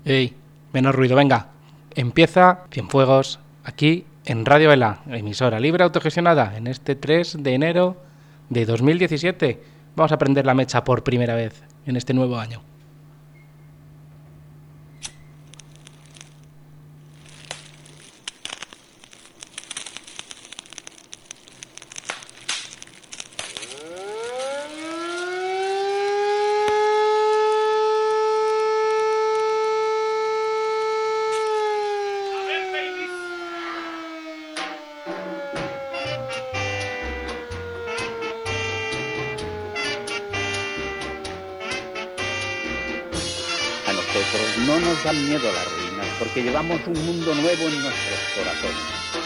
Ey, menos ruido, venga. Empieza Cienfuegos aquí en Radio Ela, emisora libre autogestionada, en este 3 de enero de 2017. Vamos a prender la mecha por primera vez en este nuevo año. No nos dan miedo las ruinas, porque llevamos un mundo nuevo en nuestros corazones.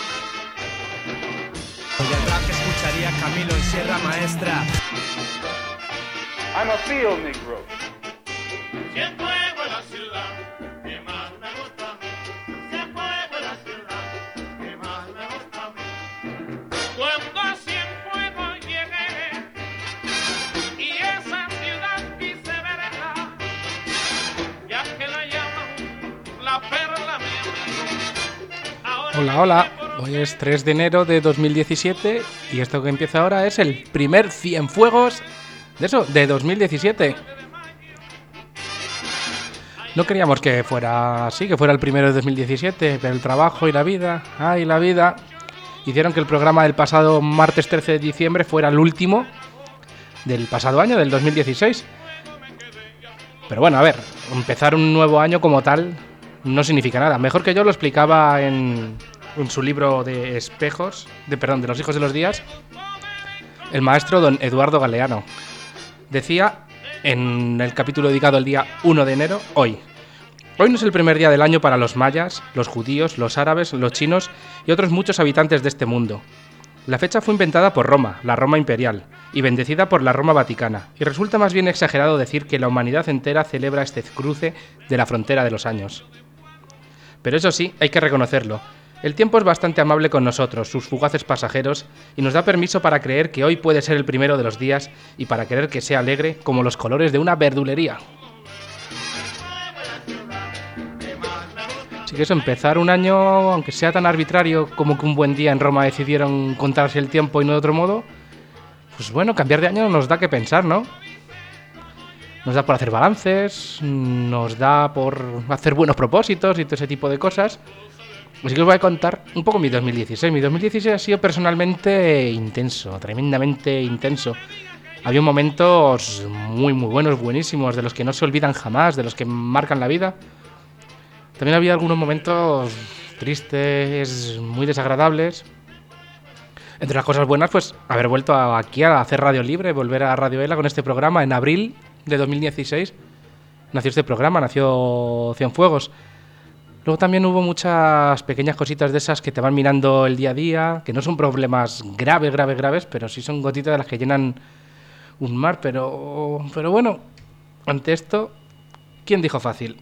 Y el rap que escucharía Camilo en Sierra Maestra. I'm a field negro. Siempre fue la ciudad que más me gusta a mí. Siempre fue la ciudad que más me gusta a mí. Cuando a Cienfuegos llegué y esa ciudad quise verla, ya que la llaman la perla mía. Hola, hola. Hoy es 3 de enero de 2017 y esto que empieza ahora es el primer Cienfuegos de 2017. No queríamos que fuera así, que fuera el primero de 2017, pero el trabajo y la vida, hicieron que el programa del pasado martes 13 de diciembre fuera el último del pasado año, del 2016. Pero bueno, a ver, empezar un nuevo año como tal no significa nada. Mejor que yo lo explicaba en su libro de espejos, de los hijos de los días, el maestro don Eduardo Galeano. Decía en el capítulo dedicado al día 1 de enero, hoy no es el primer día del año para los mayas, los judíos, los árabes, los chinos y otros muchos habitantes de este mundo. La fecha fue inventada por Roma, la Roma imperial, y bendecida por la Roma vaticana, y resulta más bien exagerado decir que la humanidad entera celebra este cruce de la frontera de los años. Pero eso sí, hay que reconocerlo. El tiempo es bastante amable con nosotros, sus fugaces pasajeros, y nos da permiso para creer que hoy puede ser el primero de los días y para querer que sea alegre como los colores de una verdulería. Así que eso, empezar un año, aunque sea tan arbitrario como que un buen día en Roma decidieron contarse el tiempo y no de otro modo, pues bueno, cambiar de año nos da que pensar, ¿no? Nos da por hacer balances, nos da por hacer buenos propósitos y todo ese tipo de cosas. Así que os voy a contar un poco mi 2016. Mi 2016 ha sido personalmente intenso, tremendamente intenso. Había momentos muy buenos, buenísimos, de los que no se olvidan jamás, de los que marcan la vida. También había algunos momentos tristes, muy desagradables. Entre las cosas buenas, pues haber vuelto aquí a hacer Radio Libre, volver a Radio Ela con este programa. En abril de 2016 nació este programa, nació Cienfuegos. Luego también hubo muchas pequeñas cositas de esas que te van mirando el día a día, que no son problemas graves, pero sí son gotitas de las que llenan un mar. Pero bueno, ante esto, ¿quién dijo fácil?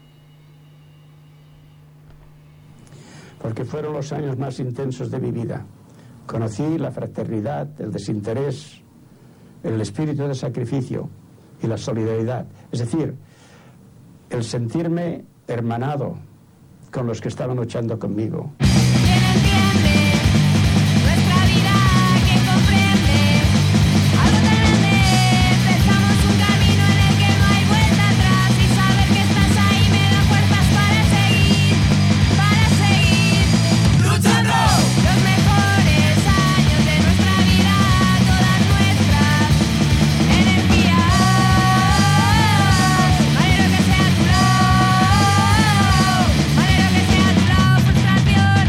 Porque fueron los años más intensos de mi vida. Conocí la fraternidad, el desinterés, el espíritu de sacrificio y la solidaridad. Es decir, el sentirme hermanado con los que estaban luchando conmigo. Manera que sea tu lado, frustración.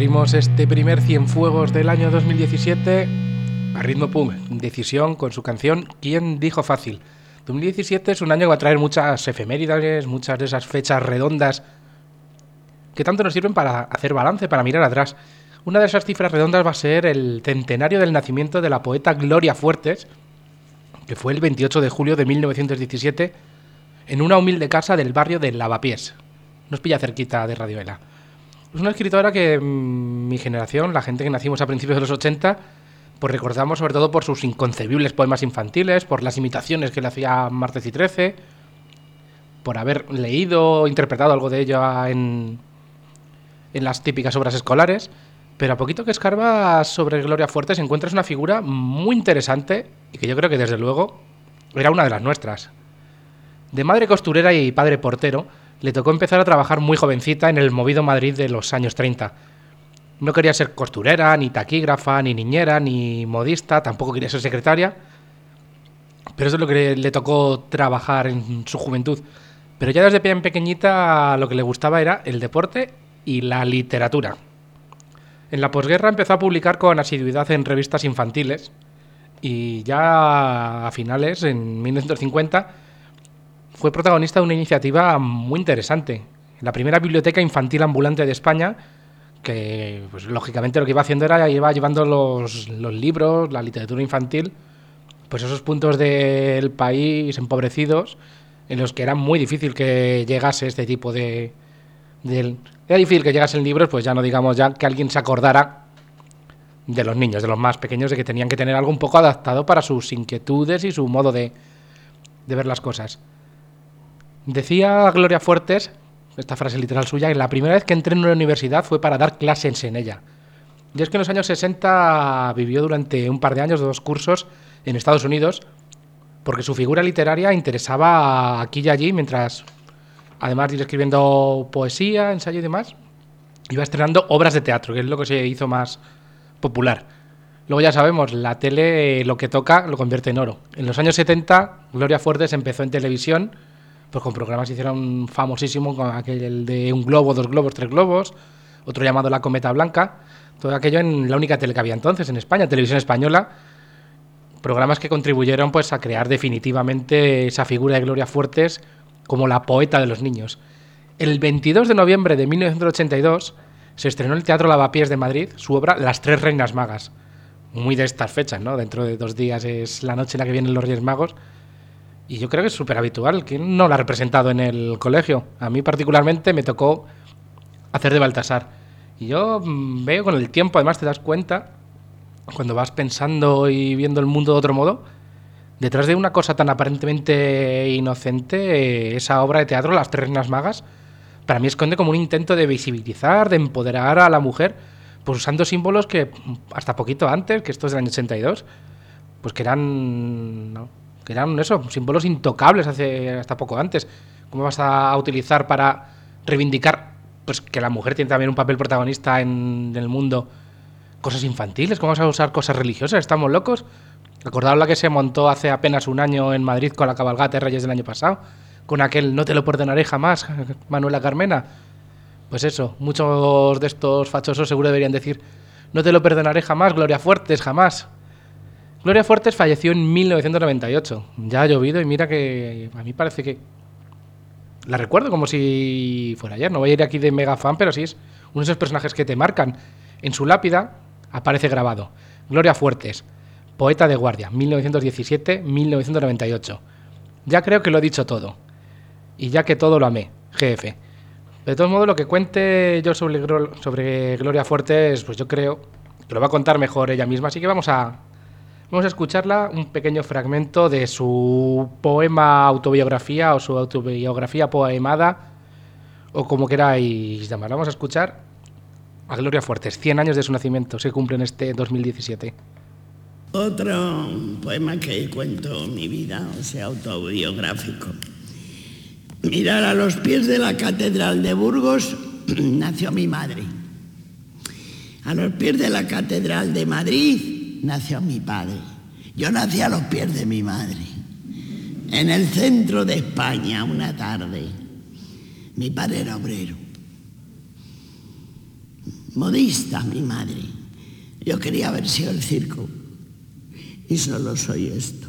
abrimos este primer Cienfuegos del año 2017 a ritmo punk, Decisión, con su canción ¿Quién dijo fácil? 2017 es un año que va a traer muchas efemérides, muchas de esas fechas redondas que tanto nos sirven para hacer balance, para mirar atrás. Una de esas cifras redondas va a ser el centenario del nacimiento de la poeta Gloria Fuertes, que fue el 28 de julio de 1917 en una humilde casa del barrio de Lavapiés. Nos pilla cerquita de Radioela. Es una escritora que mi generación, la gente que nacimos a principios de los 80, pues recordamos sobre todo por sus inconcebibles poemas infantiles, por las imitaciones que le hacía Martes y Trece, por haber leído o interpretado algo de ello en las típicas obras escolares. Pero a poquito que escarbas sobre Gloria Fuertes encuentras una figura muy interesante y que yo creo que desde luego era una de las nuestras. De madre costurera y padre portero, le tocó empezar a trabajar muy jovencita en el movido Madrid de los años 30. No quería ser costurera, ni taquígrafa, ni niñera, ni modista, tampoco quería ser secretaria, pero eso es lo que le tocó trabajar en su juventud. Pero ya desde bien pequeñita lo que le gustaba era el deporte y la literatura. En la posguerra empezó a publicar con asiduidad en revistas infantiles y ya a finales, en 1950, fue protagonista de una iniciativa muy interesante. La primera biblioteca infantil ambulante de España, que pues, lógicamente lo que iba haciendo era iba llevando los libros, la literatura infantil, pues esos puntos del país empobrecidos en los que era muy difícil que llegase este tipo de era difícil que llegasen libros, pues ya no digamos ya que alguien se acordara de los niños, de los más pequeños, de que tenían que tener algo un poco adaptado para sus inquietudes y su modo de ver las cosas. Decía Gloria Fuertes, esta frase literal suya, que la primera vez que entré en una universidad fue para dar clases en ella. Y es que en los años 60 vivió durante un par de años 2 cursos en Estados Unidos, porque su figura literaria interesaba aquí y allí, mientras, además de ir escribiendo poesía, ensayo y demás, iba estrenando obras de teatro, que es lo que se hizo más popular. Luego ya sabemos, la tele lo que toca lo convierte en oro. En los años 70, Gloria Fuertes empezó en televisión, pues con programas que hicieron famosísimos, con aquel de Un globo, 2 globos, 3 globos, otro llamado La Cometa Blanca, todo aquello en la única tele que había entonces en España, Televisión Española, programas que contribuyeron pues a crear definitivamente esa figura de Gloria Fuertes como la poeta de los niños. El 22 de noviembre de 1982 se estrenó en el Teatro Lavapiés de Madrid su obra Las Tres Reinas Magas, muy de estas fechas, ¿no? Dentro de 2 días es la noche en la que vienen los Reyes Magos. Y yo creo que es súper habitual. ¿Quién no la ha representado en el colegio? A mí particularmente me tocó hacer de Baltasar. Y yo veo con el tiempo, además te das cuenta, cuando vas pensando y viendo el mundo de otro modo, detrás de una cosa tan aparentemente inocente, esa obra de teatro, Las Tres Reinas Magas, para mí esconde como un intento de visibilizar, de empoderar a la mujer, pues usando símbolos que hasta poquito antes, que esto es del año 82, pues que eran... ¿no? Que eran eso, símbolos intocables hasta poco antes. ¿Cómo vas a utilizar para reivindicar pues que la mujer tiene también un papel protagonista en el mundo cosas infantiles? ¿Cómo vas a usar cosas religiosas? ¿Estamos locos? ¿Recordaos la que se montó hace apenas un año en Madrid con la cabalgata de Reyes del año pasado? Con aquel no te lo perdonaré jamás, Manuela Carmena. Pues eso, muchos de estos fachosos seguro deberían decir no te lo perdonaré jamás, Gloria Fuertes, jamás. Gloria Fuertes falleció en 1998. Ya ha llovido y mira que a mí parece que la recuerdo como si fuera ayer. No voy a ir aquí de mega fan, pero sí es uno de esos personajes que te marcan. En su lápida aparece grabado: Gloria Fuertes, poeta de guardia, 1917-1998. Ya creo que lo he dicho todo. Y ya que todo lo amé, GF. De todos modos, lo que cuente yo sobre Gloria Fuertes, pues yo creo que lo va a contar mejor ella misma. Así que vamos a escucharla, un pequeño fragmento de su poema autobiografía o su autobiografía poemada, o como queráis llamarla. Vamos a escuchar a Gloria Fuertes. 100 años de su nacimiento se cumplen este 2017. Otro poema que cuento mi vida, o sea, autobiográfico. Mirar, a los pies de la Catedral de Burgos nació mi madre. A los pies de la Catedral de Madrid nació mi padre. Yo nací a los pies de mi madre. En el centro de España, una tarde, mi padre era obrero. Modista, mi madre. Yo quería haber sido el circo. Y solo soy esto.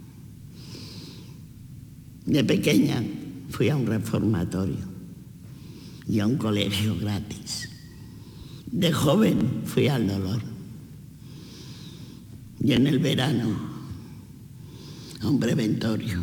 De pequeña fui a un reformatorio y a un colegio gratis. De joven fui al dolor. Y en el verano a un preventorio.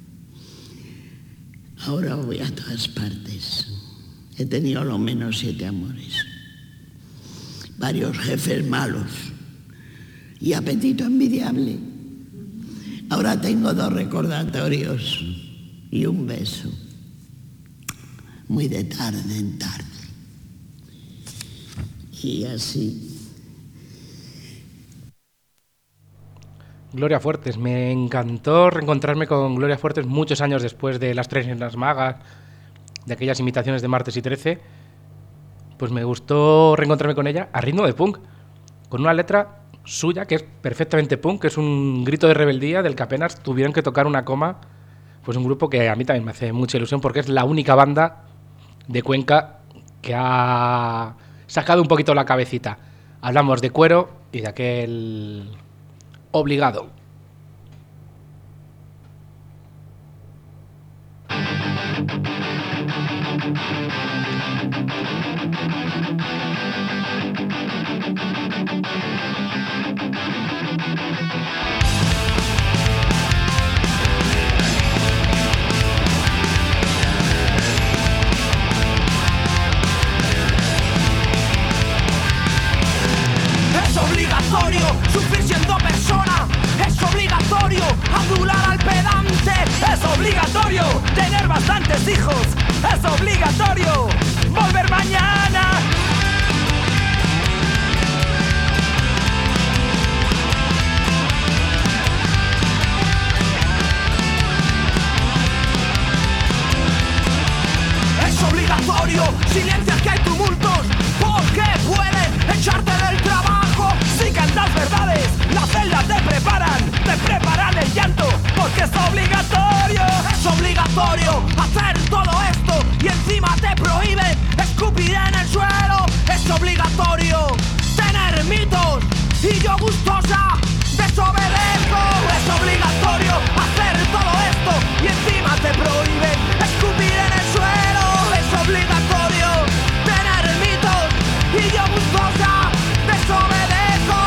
Ahora voy a todas partes. He tenido lo menos 7 amores. Varios jefes malos y apetito envidiable. Ahora tengo 2 recordatorios y un beso. Muy de tarde en tarde. Y así. Gloria Fuertes, me encantó reencontrarme con Gloria Fuertes muchos años después de las 3 Islas Magas, de aquellas imitaciones de Martes y 13. Pues me gustó reencontrarme con ella a ritmo de punk, con una letra suya que es perfectamente punk, que es un grito de rebeldía del que apenas tuvieron que tocar una coma. Pues un grupo que a mí también me hace mucha ilusión porque es la única banda de Cuenca que ha sacado un poquito la cabecita. Hablamos de Cuero y de aquel Obligado. Es obligatorio sufrir siendo persona. Es obligatorio adular al pedante. Es obligatorio tener bastantes hijos. Es obligatorio volver mañana. Es obligatorio silenciar que hay tumultos, porque pueden echarte del trabajo. Si cantas verdades, las celdas te preparan el llanto, porque es obligatorio. Es obligatorio hacer todo esto y encima te prohíben escupir en el suelo. Es obligatorio tener mitos y yo gustosa desobedezco. Es obligatorio hacer todo esto y encima te prohíben escupir en el suelo. Es obligatorio tener mitos y yo gustosa desobedezco.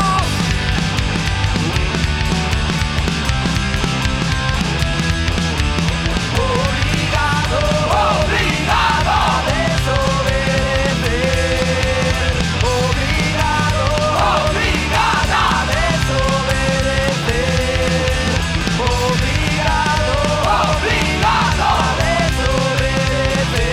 Obligado a desobedecer. Obligado a desobedecer. Obligado a desobedecer.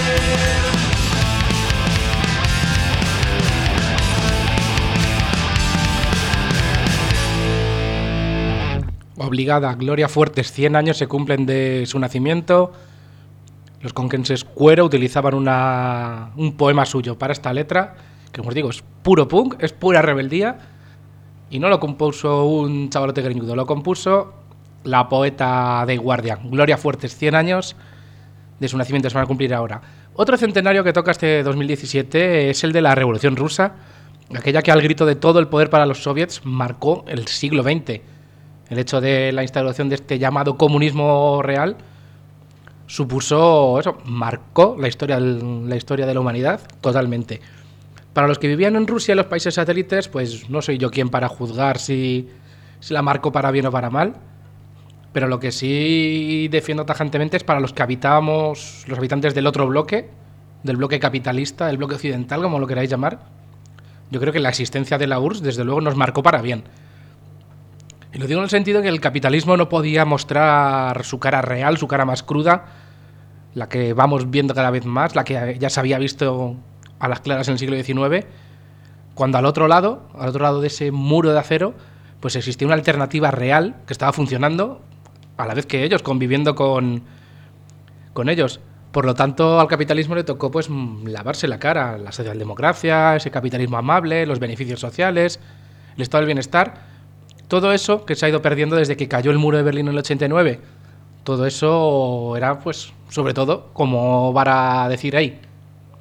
Obligada, Gloria Fuertes, 100 años se cumplen de su nacimiento. Los conquenses Cuero utilizaban un poema suyo para esta letra, que como os digo, es puro punk, es pura rebeldía, y no lo compuso un chavalote greñudo, lo compuso la poeta de Guardia. Gloria Fuertes, 100 años de su nacimiento, se van a cumplir ahora. Otro centenario que toca este 2017 es el de la Revolución Rusa, aquella que al grito de todo el poder para los soviets marcó el siglo XX. El hecho de la instauración de este llamado comunismo real supuso eso, marcó la historia de la humanidad totalmente. Para los que vivían en Rusia y los países satélites, pues no soy yo quien para juzgar si la marcó para bien o para mal, pero lo que sí defiendo tajantemente es para los que habitábamos, los habitantes del otro bloque, del bloque capitalista, del bloque occidental, como lo queráis llamar. Yo creo que la existencia de la URSS, desde luego, nos marcó para bien. Y lo digo en el sentido de que el capitalismo no podía mostrar su cara real, su cara más cruda, la que vamos viendo cada vez más, la que ya se había visto a las claras en el siglo XIX, cuando al otro lado de ese muro de acero, pues existía una alternativa real que estaba funcionando a la vez que ellos, conviviendo con ellos. Por lo tanto, al capitalismo le tocó pues lavarse la cara, la socialdemocracia, ese capitalismo amable, los beneficios sociales, el estado del bienestar. Todo eso que se ha ido perdiendo desde que cayó el muro de Berlín en el 89, todo eso era, pues, sobre todo, como para decir ahí,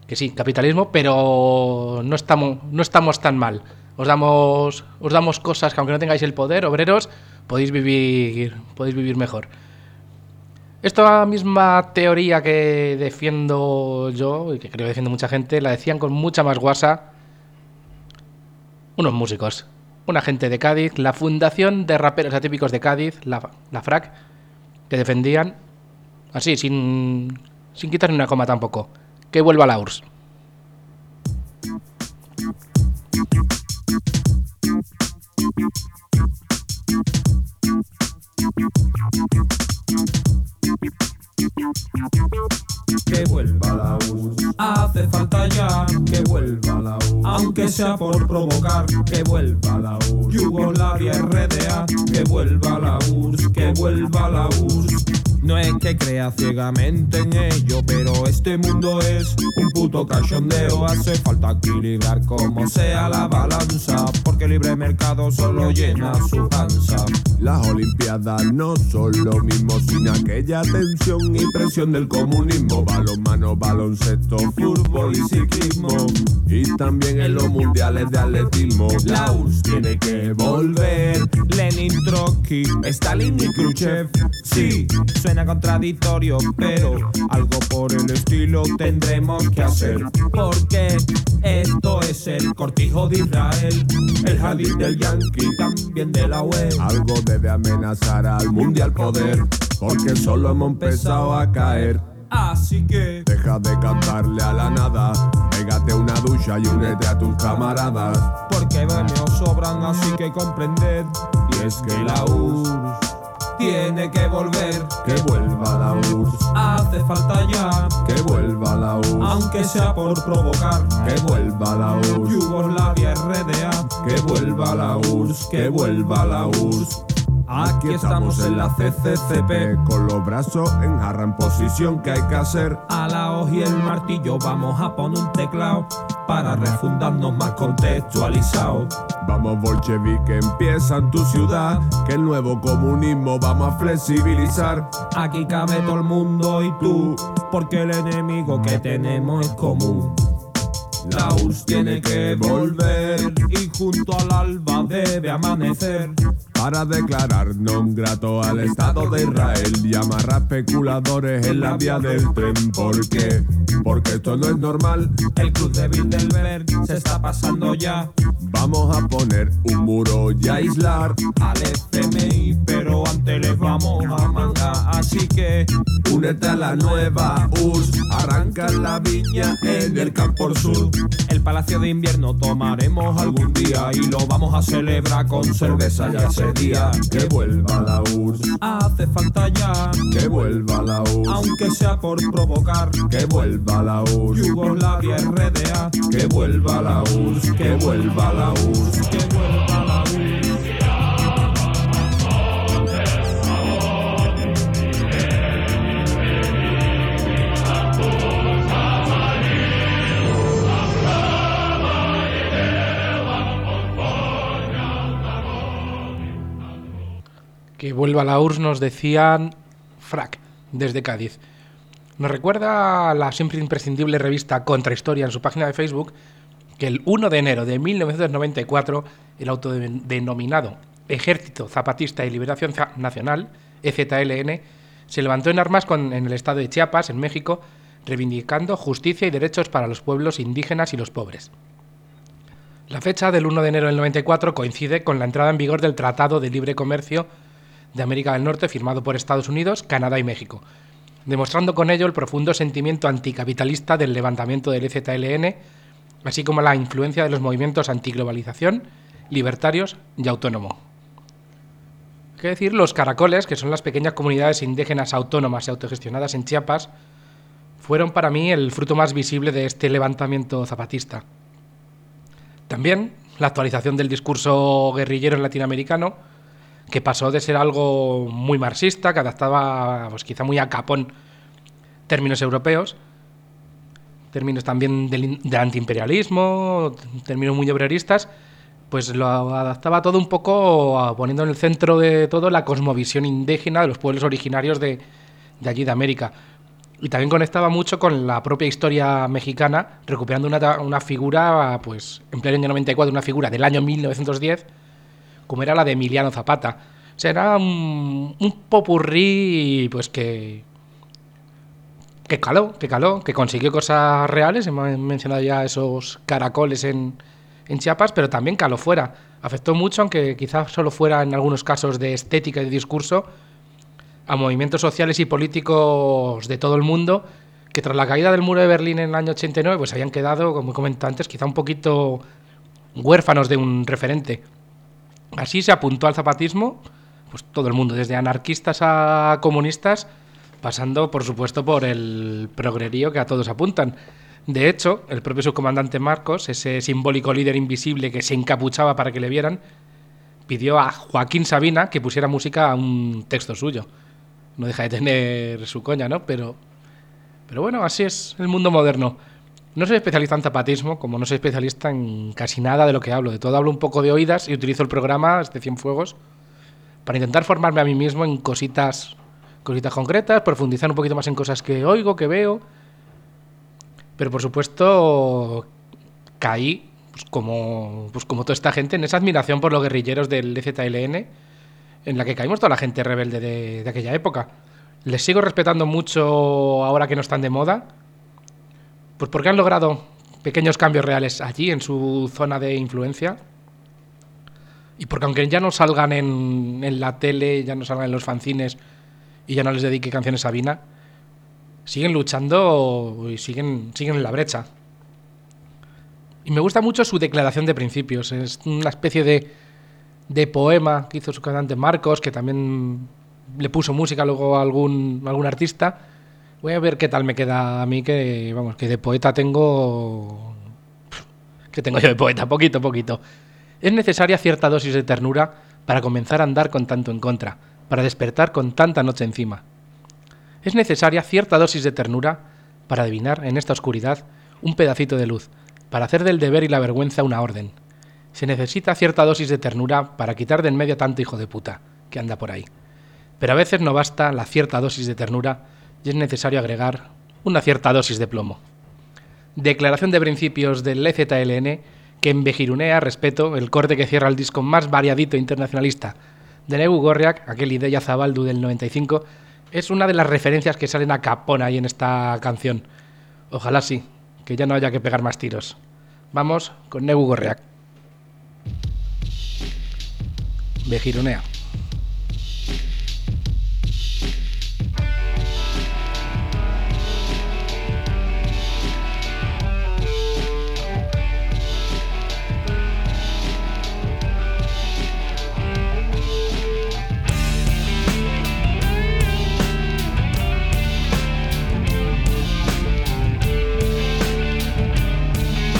que sí, capitalismo, pero no estamos tan mal. Os damos cosas que aunque no tengáis el poder, obreros, podéis vivir mejor. Esta misma teoría que defiendo yo, y que creo que defiende mucha gente, la decían con mucha más guasa unos músicos. Una gente de Cádiz, la Fundación de Raperos Atípicos de Cádiz, la FRAC, que defendían, así, sin quitar ni una coma tampoco, que vuelva la URSS. Que vuelva la URSS, hace falta ya que vuelva la URSS, aunque sea por provocar, que vuelva la URSS, Yugoslavia RDA, que vuelva la URSS, que vuelva la URSS. No es que crea ciegamente en ello, pero este mundo es un puto cachondeo. Hace falta equilibrar como sea la balanza, porque el libre mercado solo llena su panza. Las olimpiadas no son lo mismo sin aquella tensión y presión del comunismo. Balonmano, baloncesto, fútbol y ciclismo, y también en los mundiales de atletismo. La URSS tiene que volver. Lenin, Trotsky, Stalin y Khrushchev. Sí, suena contradictorio, pero algo por el estilo tendremos que hacer, porque esto es el cortijo de Israel, el jardín del Yankee, también de la UE. Algo debe amenazar al mundial poder, porque solo hemos empezado a caer. Así que deja de cantarle a la nada, pégate una ducha y únete a tus camaradas, porque premios sobran, así que comprended, y es que la URSS tiene que volver. Que vuelva la URSS, hace falta ya que vuelva la URSS, aunque sea por provocar, que vuelva la URSS, Yugoslavia RDA, que vuelva la URSS, que vuelva la URSS. Aquí estamos en la CCCP, con los brazos en jarra en posición que hay que hacer. A la hoja y el martillo vamos a poner un teclado para refundarnos más contextualizados. Vamos bolchevique, empieza en tu ciudad, que el nuevo comunismo vamos a flexibilizar. Aquí cabe todo el mundo y tú, porque el enemigo que tenemos es común. La URSS tiene que volver y junto al alba debe amanecer para declarar non grato al Estado de Israel y amarrar especuladores en la vía del tren. ¿Por qué? Porque esto no es normal. El Club de Bilderberg se está pasando ya. Vamos a poner un muro y a aislar al FMI, pero antes les vamos a mandar. Así que únete a la nueva URSS, arranca la viña en el Campo Sur. El Palacio de Invierno tomaremos algún día y lo vamos a celebrar con cerveza ya ese día. Que vuelva la URSS, hace falta ya que vuelva la URSS, aunque sea por provocar, que vuelva la URSS, Yugoslavia RDA, que vuelva la URSS, que vuelva la URSS, que vuelva la URSS. Que vuelva la URSS, nos decían FRAC, desde Cádiz. Nos recuerda la siempre imprescindible revista Contrahistoria en su página de Facebook que el 1 de enero de 1994 el autodenominado Ejército Zapatista de Liberación Nacional, EZLN, se levantó en armas en el estado de Chiapas, en México, reivindicando justicia y derechos para los pueblos indígenas y los pobres. La fecha del 1 de enero del 94 coincide con la entrada en vigor del Tratado de Libre Comercio de América del Norte firmado por Estados Unidos, Canadá y México, demostrando con ello el profundo sentimiento anticapitalista del levantamiento del EZLN, así como la influencia de los movimientos antiglobalización, libertarios y autónomo. ¿Qué decir? Los caracoles, que son las pequeñas comunidades indígenas autónomas y autogestionadas en Chiapas, fueron para mí el fruto más visible de este levantamiento zapatista. También la actualización del discurso guerrillero latinoamericano, que pasó de ser algo muy marxista, que adaptaba pues quizá muy a capón términos europeos, términos también del antiimperialismo, términos muy obreristas, pues lo adaptaba todo un poco poniendo en el centro de todo la cosmovisión indígena de los pueblos originarios de allí de América. Y también conectaba mucho con la propia historia mexicana, recuperando una figura, pues, en pleno año 94, una figura del año 1910, como era la de Emiliano Zapata. O sea, era un popurrí, pues, que caló, que consiguió cosas reales. Hemos mencionado ya esos caracoles en Chiapas, pero también caló fuera. Afectó mucho, aunque quizás solo fuera en algunos casos de estética y de discurso, a movimientos sociales y políticos de todo el mundo, que tras la caída del muro de Berlín en el año 89, pues habían quedado, como he comentado antes, quizá un poquito huérfanos de un referente. Así se apuntó al zapatismo, pues todo el mundo, desde anarquistas a comunistas, pasando, por supuesto, por el progrerío que a todos apuntan. De hecho, el propio subcomandante Marcos, ese simbólico líder invisible que se encapuchaba para que le vieran, pidió a Joaquín Sabina que pusiera música a un texto suyo. No deja de tener su coña, ¿no? Pero bueno, así es el mundo moderno. No soy especialista en zapatismo, como no soy especialista en casi nada de lo que hablo. De todo hablo un poco de oídas y utilizo el programa de Cienfuegos para intentar formarme a mí mismo en cositas concretas, profundizar un poquito más en cosas que oigo, que veo. Pero por supuesto caí, pues como toda esta gente, en esa admiración por los guerrilleros del EZLN, en la que caímos toda la gente rebelde de aquella época. Les sigo respetando mucho ahora que no están de moda, pues porque han logrado pequeños cambios reales allí, en su zona de influencia, y porque aunque ya no salgan en la tele, ya no salgan en los fanzines y ya no les dedique canciones a Sabina, siguen luchando y siguen en la brecha. Y me gusta mucho su declaración de principios. Es una especie de poema que hizo su cantante Marcos, que también le puso música luego a algún artista. Voy a ver qué tal me queda a mí, que vamos, que de poeta tengo... ¿Qué tengo yo de poeta? Poquito. Es necesaria cierta dosis de ternura para comenzar a andar con tanto en contra, para despertar con tanta noche encima. Es necesaria cierta dosis de ternura para adivinar en esta oscuridad un pedacito de luz, para hacer del deber y la vergüenza una orden. Se necesita cierta dosis de ternura para quitar de en medio tanto hijo de puta que anda por ahí. Pero a veces no basta la cierta dosis de ternura y es necesario agregar una cierta dosis de plomo. Declaración de principios del EZLN que embejirunea, respeto, el corte que cierra el disco más variadito internacionalista de Negu Gorriak, aquel Ideia Zabaldu del 95, es una de las referencias que salen a capón ahí en esta canción. Ojalá sí, que ya no haya que pegar más tiros. Vamos con Negu Gorriak. Bejirunea.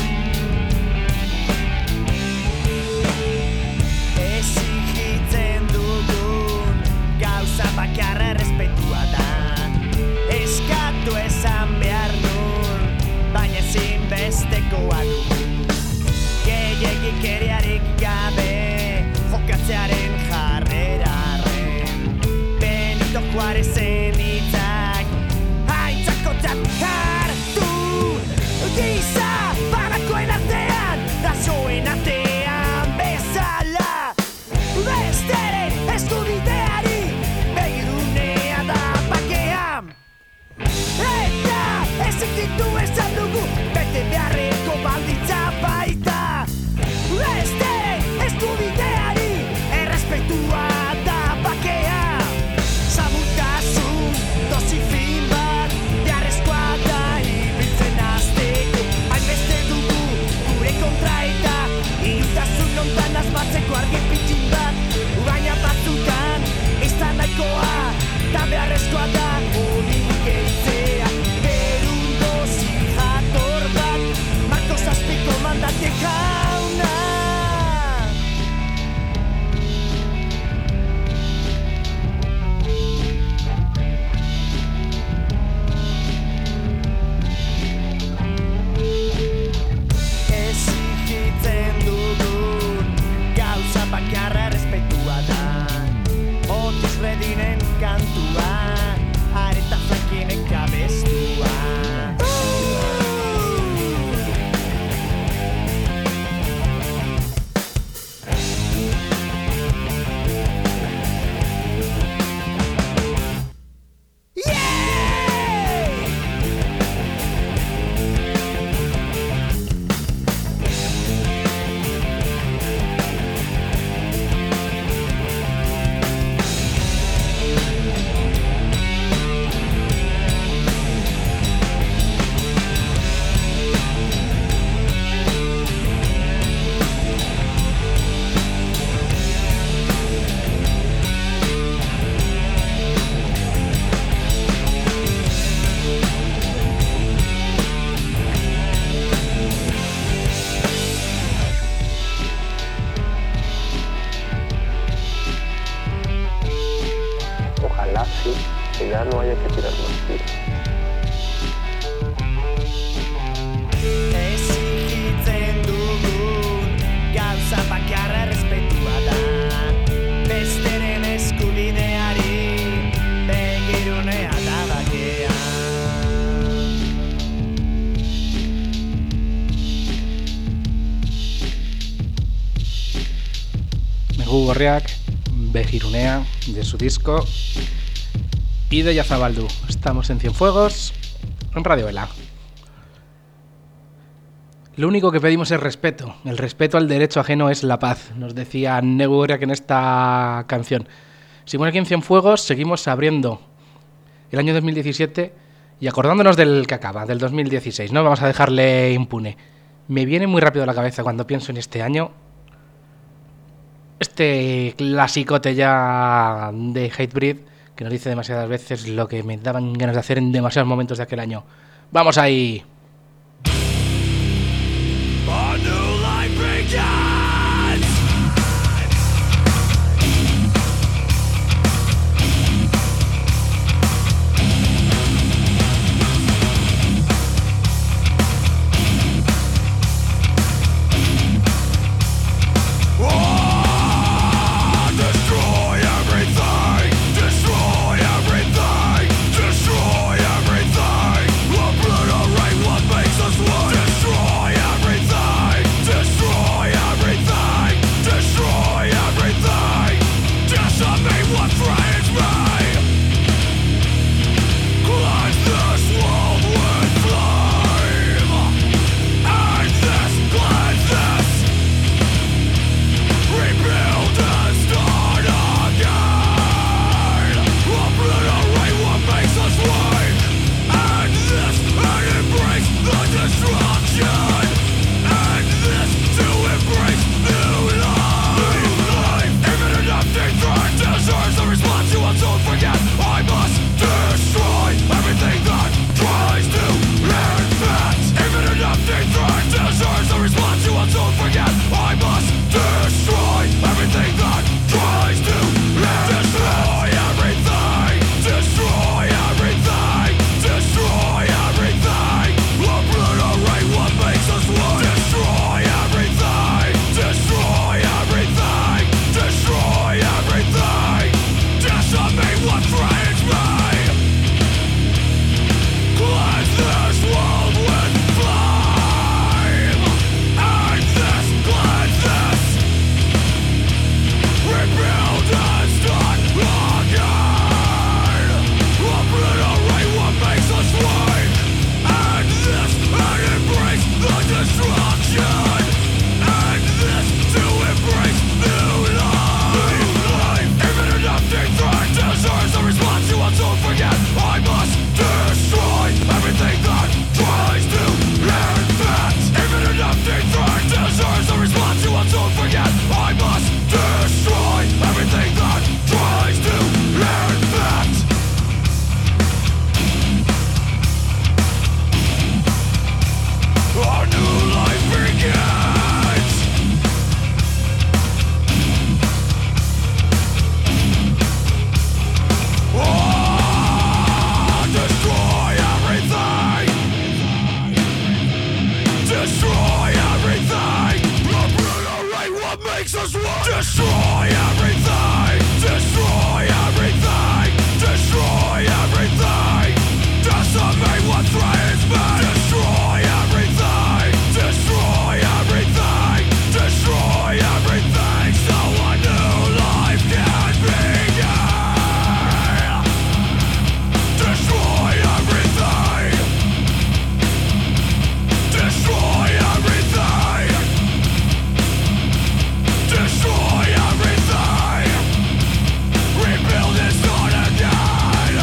Exigitzen que tirar los tiros. Exigitzen dugun gauza bakarra errespetua da. Besteren eskubideari begirunea da bakea. Megu Gorriak, Begirunea, de su disco Idoia Zabaldu. Estamos en Cienfuegos, en Radio Vela. Lo único que pedimos es respeto. El respeto al derecho ajeno es la paz, nos decía Megu Gorriak en esta canción. Seguimos aquí en Cienfuegos, seguimos abriendo el año 2017 y acordándonos del que acaba, del 2016. No vamos a dejarle impune. Me viene muy rápido a la cabeza cuando pienso en este año este clasicote ya de Hatebreed, que nos dice demasiadas veces lo que me daban ganas de hacer en demasiados momentos de aquel año. ¡Vamos ahí! A new life begins. Destroy everything, destroy everything, destroy everything. Obliterate what makes us one. Destroy everything, destroy everything, destroy everything. Decimate what threatens me. Cleanse this world with flame. And this, cleanse this. Rebuild and start again. Obliterate what makes us weak. And this, and embrace the destruction. And this, to embrace new life. Even an empty threat deserves a response you want to forget. I must destroy everything that tries to infect. Even an empty threat deserves a response you want to forget. I must destroy everything that tries to destroy everything, destroy everything, destroy everything. Obliterate what makes us one. Destroy everything, destroy everything, destroy everything. Decimate what threatens me. Cleanse this world with flame. And this, cleanse this. Rebuild and start again. Obliterate what makes us weak. And this, and embrace the destruction. And this, to embrace new life. Even an empty threat deserves a response you want to forget. I must destroy everything that tries to infect. Even an empty threat deserves a response you want to forget. I must destroy everything that tries to infect. A new life begins. Destroy everything. Destroy everything. Obliterate what makes us one. Destroy everything. Destroy everything. Destroy everything. Decimate what threatens me. Destroy everything. Destroy everything. Destroy everything. So a new life can begin. Destroy everything. Destroy everything. Destroy everything. Rebuild and start again.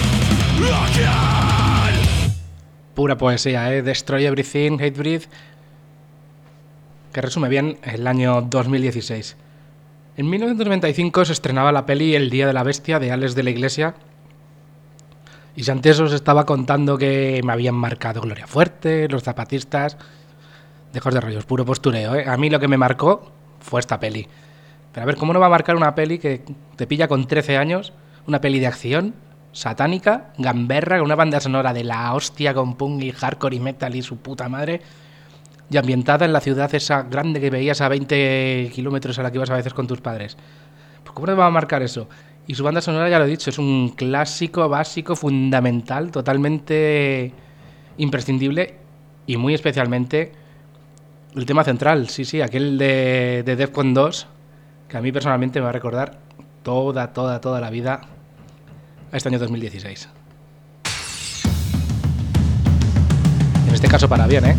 Again. Pura poesía, ¿eh? Destroy Everything, Hatebreed, que resume bien el año 2016. En 1995 se estrenaba la peli El Día de la Bestia de Alex de la Iglesia. Y si antes os estaba contando que me habían marcado Gloria Fuerte, los zapatistas, dejos de rollos, puro postureo, ¿eh? A mí lo que me marcó fue esta peli. Pero a ver, ¿cómo no va a marcar una peli que te pilla con 13 años? Una peli de acción, satánica, gamberra, con una banda sonora de la hostia con punk y hardcore y metal y su puta madre, y ambientada en la ciudad esa grande que veías a 20 kilómetros a la que ibas a veces con tus padres. Pues ¿cómo te va a marcar eso? Y su banda sonora, ya lo he dicho, es un clásico, básico, fundamental, totalmente imprescindible, y muy especialmente el tema central, sí, aquel de Defcon 2, que a mí personalmente me va a recordar toda la vida a este año 2016. En este caso para bien, ¿eh?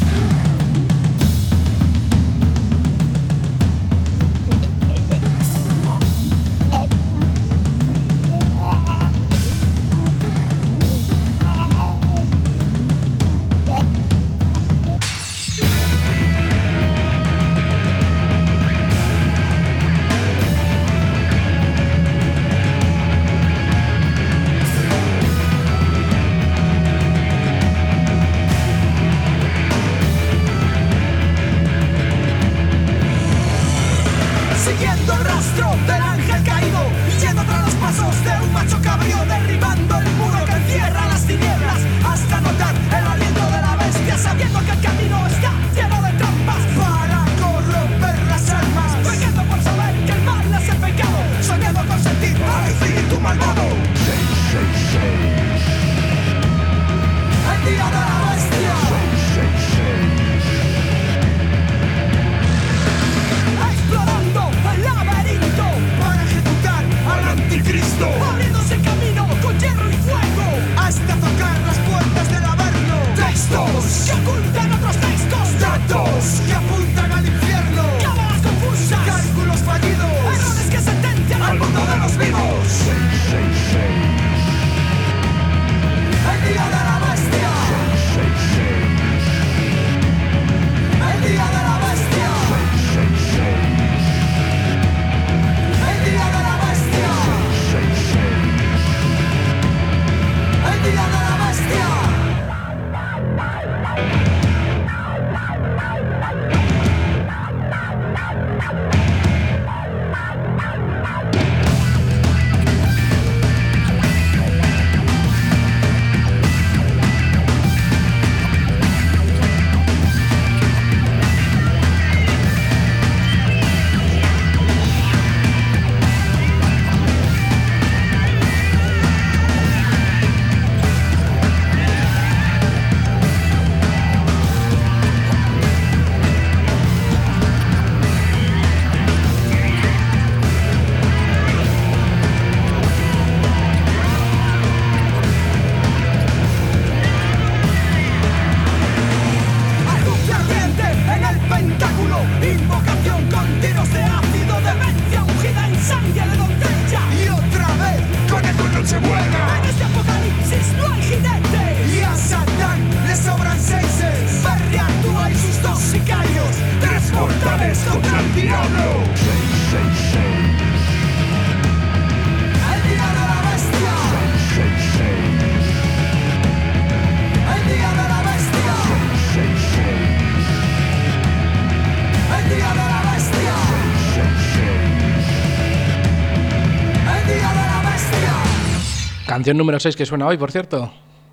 Canción número 6 que suena hoy, por cierto.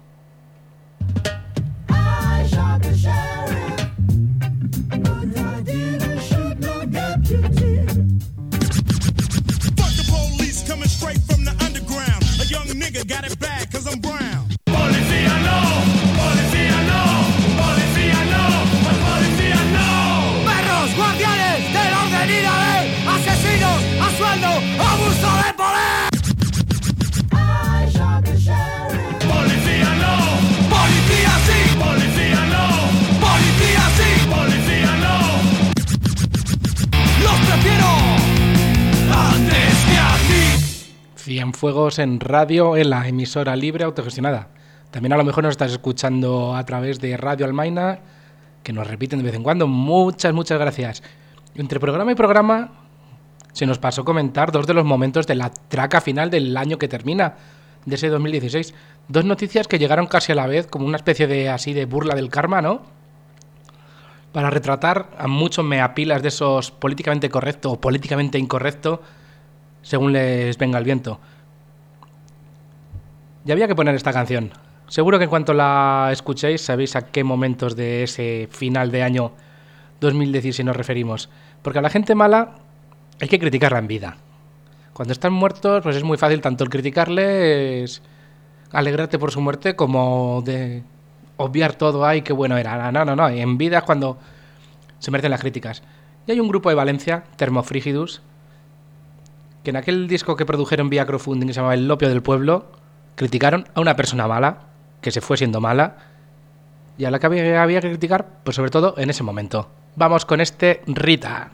Cienfuegos en radio, en la emisora libre autogestionada. También a lo mejor nos estás escuchando a través de Radio Almaina, que nos repiten de vez en cuando. Muchas gracias. Entre programa y programa se nos pasó comentar dos de los momentos de la traca final del año que termina, de ese 2016. Dos noticias que llegaron casi a la vez, como una especie de así de burla del karma, ¿no? Para retratar a muchos meapilas de esos políticamente correcto o políticamente incorrecto, según les venga el viento. Y había que poner esta canción. Seguro que en cuanto la escuchéis sabéis a qué momentos de ese final de año 2016 nos referimos. Porque a la gente mala hay que criticarla en vida. Cuando están muertos, pues es muy fácil tanto el criticarles, alegrarte por su muerte, como de obviar todo, ay, qué bueno era. No. En vida es cuando se merecen las críticas. Y hay un grupo de Valencia, Thermofrigidus, que en aquel disco que produjeron vía crowdfunding que se llamaba El Opio del Pueblo, criticaron a una persona mala, que se fue siendo mala, y a la que había que criticar, pues sobre todo en ese momento. Vamos con este Rita.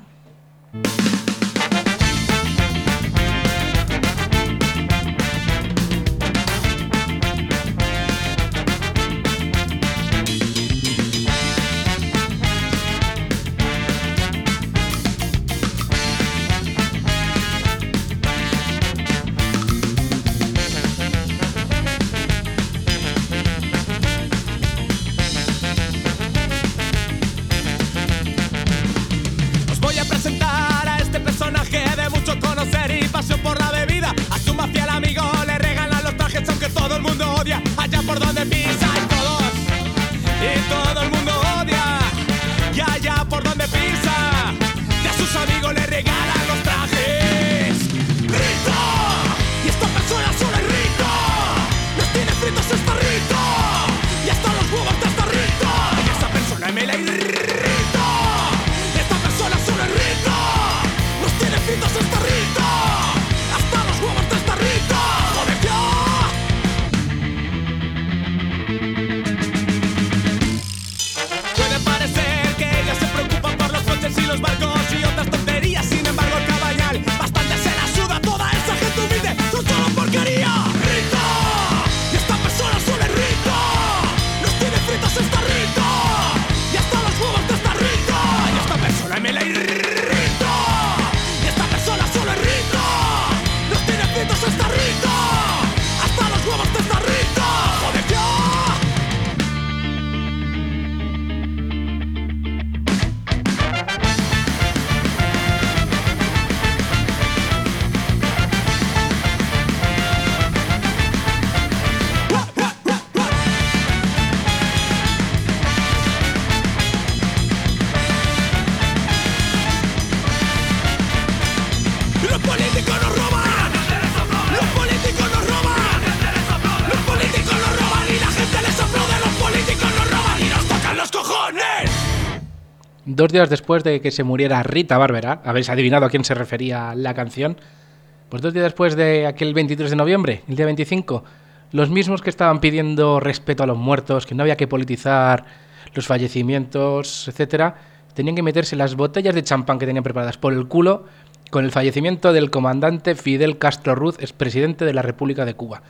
Dos días después de que se muriera Rita Barberá, habéis adivinado a quién se refería la canción, pues 2 días después de aquel 23 de noviembre, el día 25, los mismos que estaban pidiendo respeto a los muertos, que no había que politizar los fallecimientos, etcétera, tenían que meterse las botellas de champán que tenían preparadas por el culo con el fallecimiento del comandante Fidel Castro Ruz, expresidente de la República de Cuba.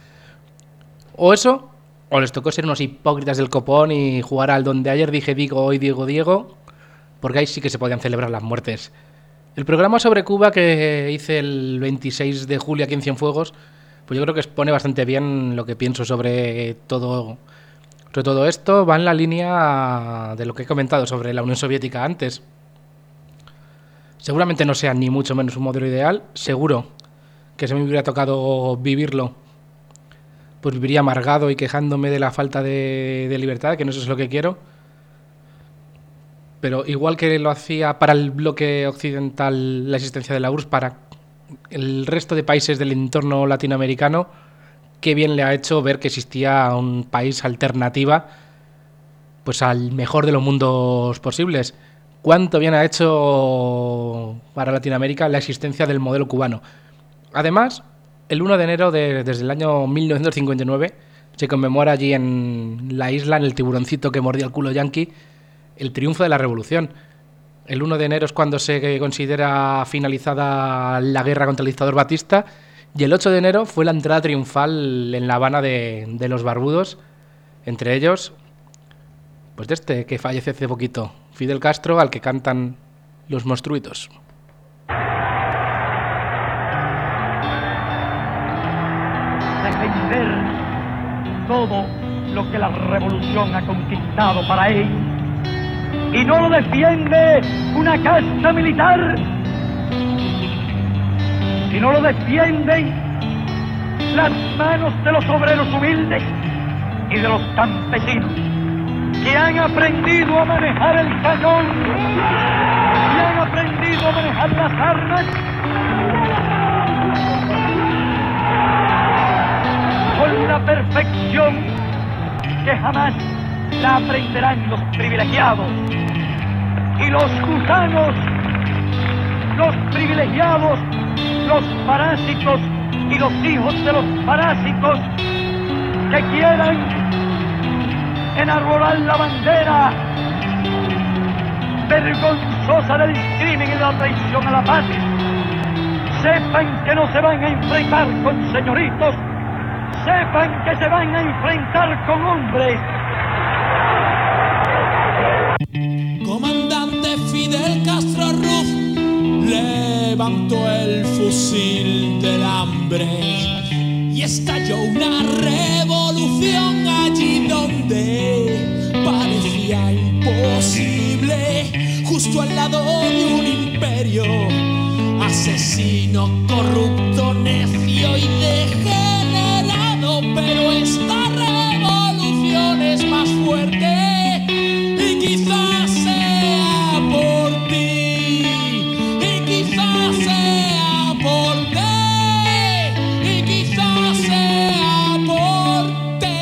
O eso, o les tocó ser unos hipócritas del copón y jugar al donde ayer dije digo, hoy digo Diego, porque ahí sí que se podían celebrar las muertes. El programa sobre Cuba que hice el 26 de julio aquí en Cienfuegos, pues yo creo que expone bastante bien lo que pienso sobre todo esto. Va en la línea de lo que he comentado sobre la Unión Soviética antes. Seguramente no sea ni mucho menos un modelo ideal. Seguro que si me hubiera tocado vivirlo, pues viviría amargado y quejándome de la falta de libertad, que no eso es lo que quiero. Pero igual que lo hacía para el bloque occidental la existencia de la URSS, para el resto de países del entorno latinoamericano, qué bien le ha hecho ver que existía un país alternativa pues al mejor de los mundos posibles. Cuánto bien ha hecho para Latinoamérica la existencia del modelo cubano. Además, el 1 de enero desde el año 1959 se conmemora allí en la isla, en el tiburoncito que mordía el culo yanqui, el triunfo de la revolución. El 1 de enero es cuando se considera finalizada la guerra contra el dictador Batista, y el 8 de enero fue la entrada triunfal en La Habana de los barbudos, entre ellos pues de este que fallece hace poquito, Fidel Castro, al que cantan los monstruitos. Defender todo lo que la revolución ha conquistado para ellos. Y no lo defiende una casta militar, sino lo defienden las manos de los obreros humildes y de los campesinos que han aprendido a manejar el cañón y han aprendido a manejar las armas con la perfección que jamás la aprenderán los privilegiados. Y los gusanos, los privilegiados, los parásitos y los hijos de los parásitos que quieran enarbolar la bandera vergonzosa del crimen y de la traición a la patria, sepan que no se van a enfrentar con señoritos, sepan que se van a enfrentar con hombres. Comandante Fidel Castro Ruz levantó el fusil del hambre y estalló una revolución allí donde parecía imposible, justo al lado de un imperio asesino, corrupto, necio y degenerado. Pero esta revolución es más fuerte y quizás sea por ti, y quizás sea por ti, y quizás sea por ti.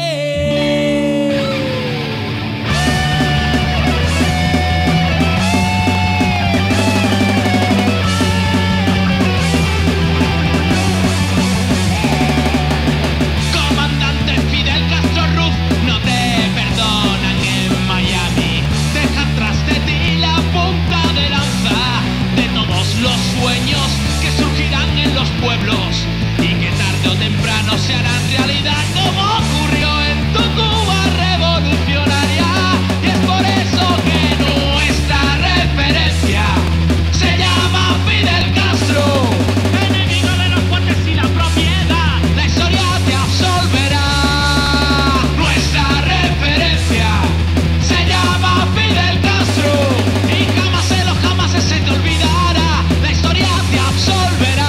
Comandante Fidel Castro Ruz, no te perdonan en Miami. Deja atrás de ti la punta de lanza de todos los sueños que surgirán en los pueblos y que tarde o temprano se harán realidad, como ocurrió en tu Cuba revolucionaria. Y es por eso que nuestra referencia se llama Fidel Castro, enemigo de los fuertes y la propiedad. La historia te absolverá. Nuestra referencia se llama Fidel Castro y jamás se te olvidará. La historia te absolverá.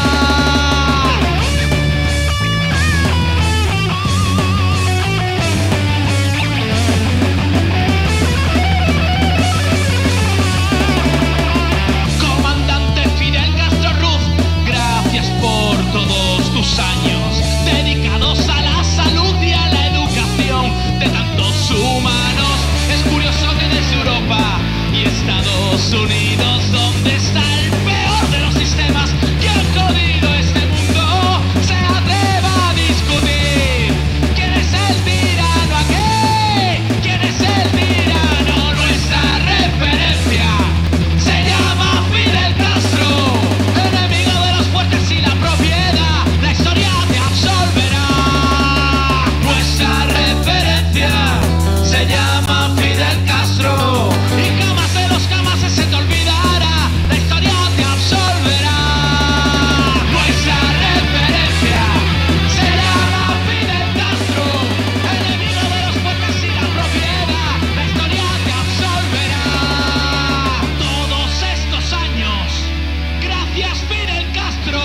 Comandante Fidel Castro Ruz, gracias por todos tus años dedicados a la salud y a la educación de tantos humanos. Es curioso que desde Europa y Estados Unidos, donde está el peor de los sistemas que ha jodido este mundo, se atreva a discutir quién es el tirano aquí, quién es el tirano. Nuestra referencia se llama Fidel Castro, enemigo de los fuertes y la propiedad. La historia te absolverá. Nuestra referencia se llama Fidel Castro y jamás de los jamases se te olvidará. La historia te absolverá. Nuestra referencia se llama Fidel Castro, enemigo de los fuertes y la propiedad. La historia te absolverá. Todos estos años, gracias Fidel Castro.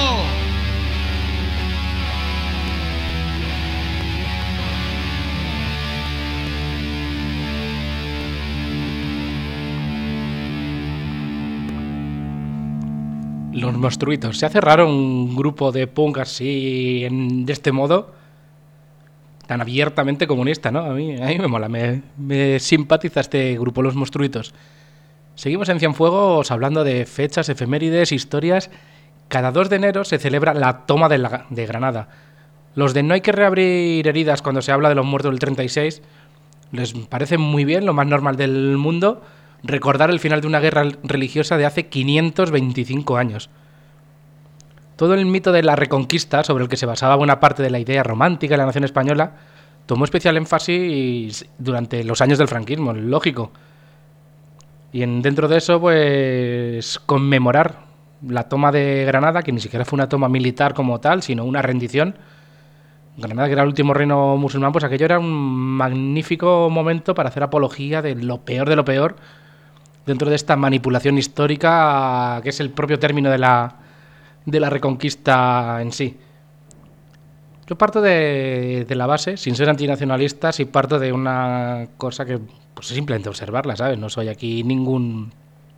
Los Monstruitos. Se hace raro un grupo de punk así, de este modo, tan abiertamente comunista, ¿no? A mí me mola, me simpatiza este grupo, Los Monstruitos. Seguimos en Cienfuegos hablando de fechas, efemérides, historias. Cada 2 de enero se celebra la toma de Granada. Los de no hay que reabrir heridas cuando se habla de los muertos del 36 les parece muy bien, lo más normal del mundo, recordar el final de una guerra religiosa de hace 525 años. Todo el mito de la Reconquista, sobre el que se basaba buena parte de la idea romántica de la nación española, tomó especial énfasis durante los años del franquismo, lógico. Y dentro de eso, pues, conmemorar la toma de Granada, que ni siquiera fue una toma militar como tal, sino una rendición. Granada, que era el último reino musulmán, pues aquello era un magnífico momento para hacer apología de lo peor dentro de esta manipulación histórica, que es el propio término de la Reconquista en sí. Yo parto de la base, sin ser antinacionalista, sí parto de una cosa que pues es simplemente observarla, ¿sabes? No soy aquí ningún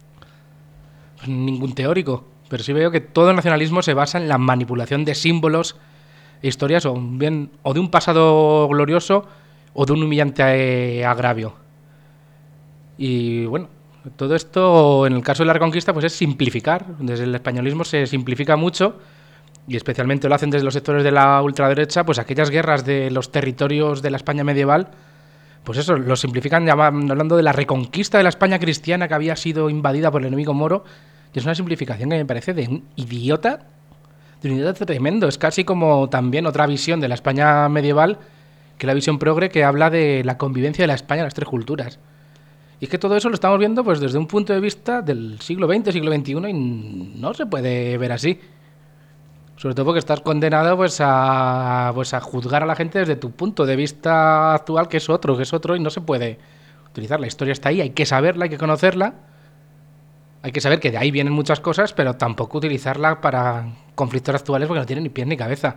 teórico, pero sí veo que todo el nacionalismo se basa en la manipulación de símbolos e historias o de un pasado glorioso o de un humillante agravio. Y bueno, todo esto en el caso de la Reconquista pues es simplificar. Desde el españolismo se simplifica mucho, y especialmente lo hacen desde los sectores de la ultraderecha, pues aquellas guerras de los territorios de la España medieval, pues eso, lo simplifican hablando de la reconquista de la España cristiana que había sido invadida por el enemigo moro, y es una simplificación que me parece de un idiota tremendo. Es casi como también otra visión de la España medieval, que la visión progre, que habla de la convivencia de la España, las tres culturas. Y es que todo eso lo estamos viendo pues desde un punto de vista del siglo XX, siglo XXI, y no se puede ver así. Sobre todo porque estás condenado pues a juzgar a la gente desde tu punto de vista actual, que es otro, y no se puede utilizar. La historia está ahí, hay que saberla, hay que conocerla. Hay que saber que de ahí vienen muchas cosas, pero tampoco utilizarla para conflictos actuales porque no tienen ni pies ni cabeza.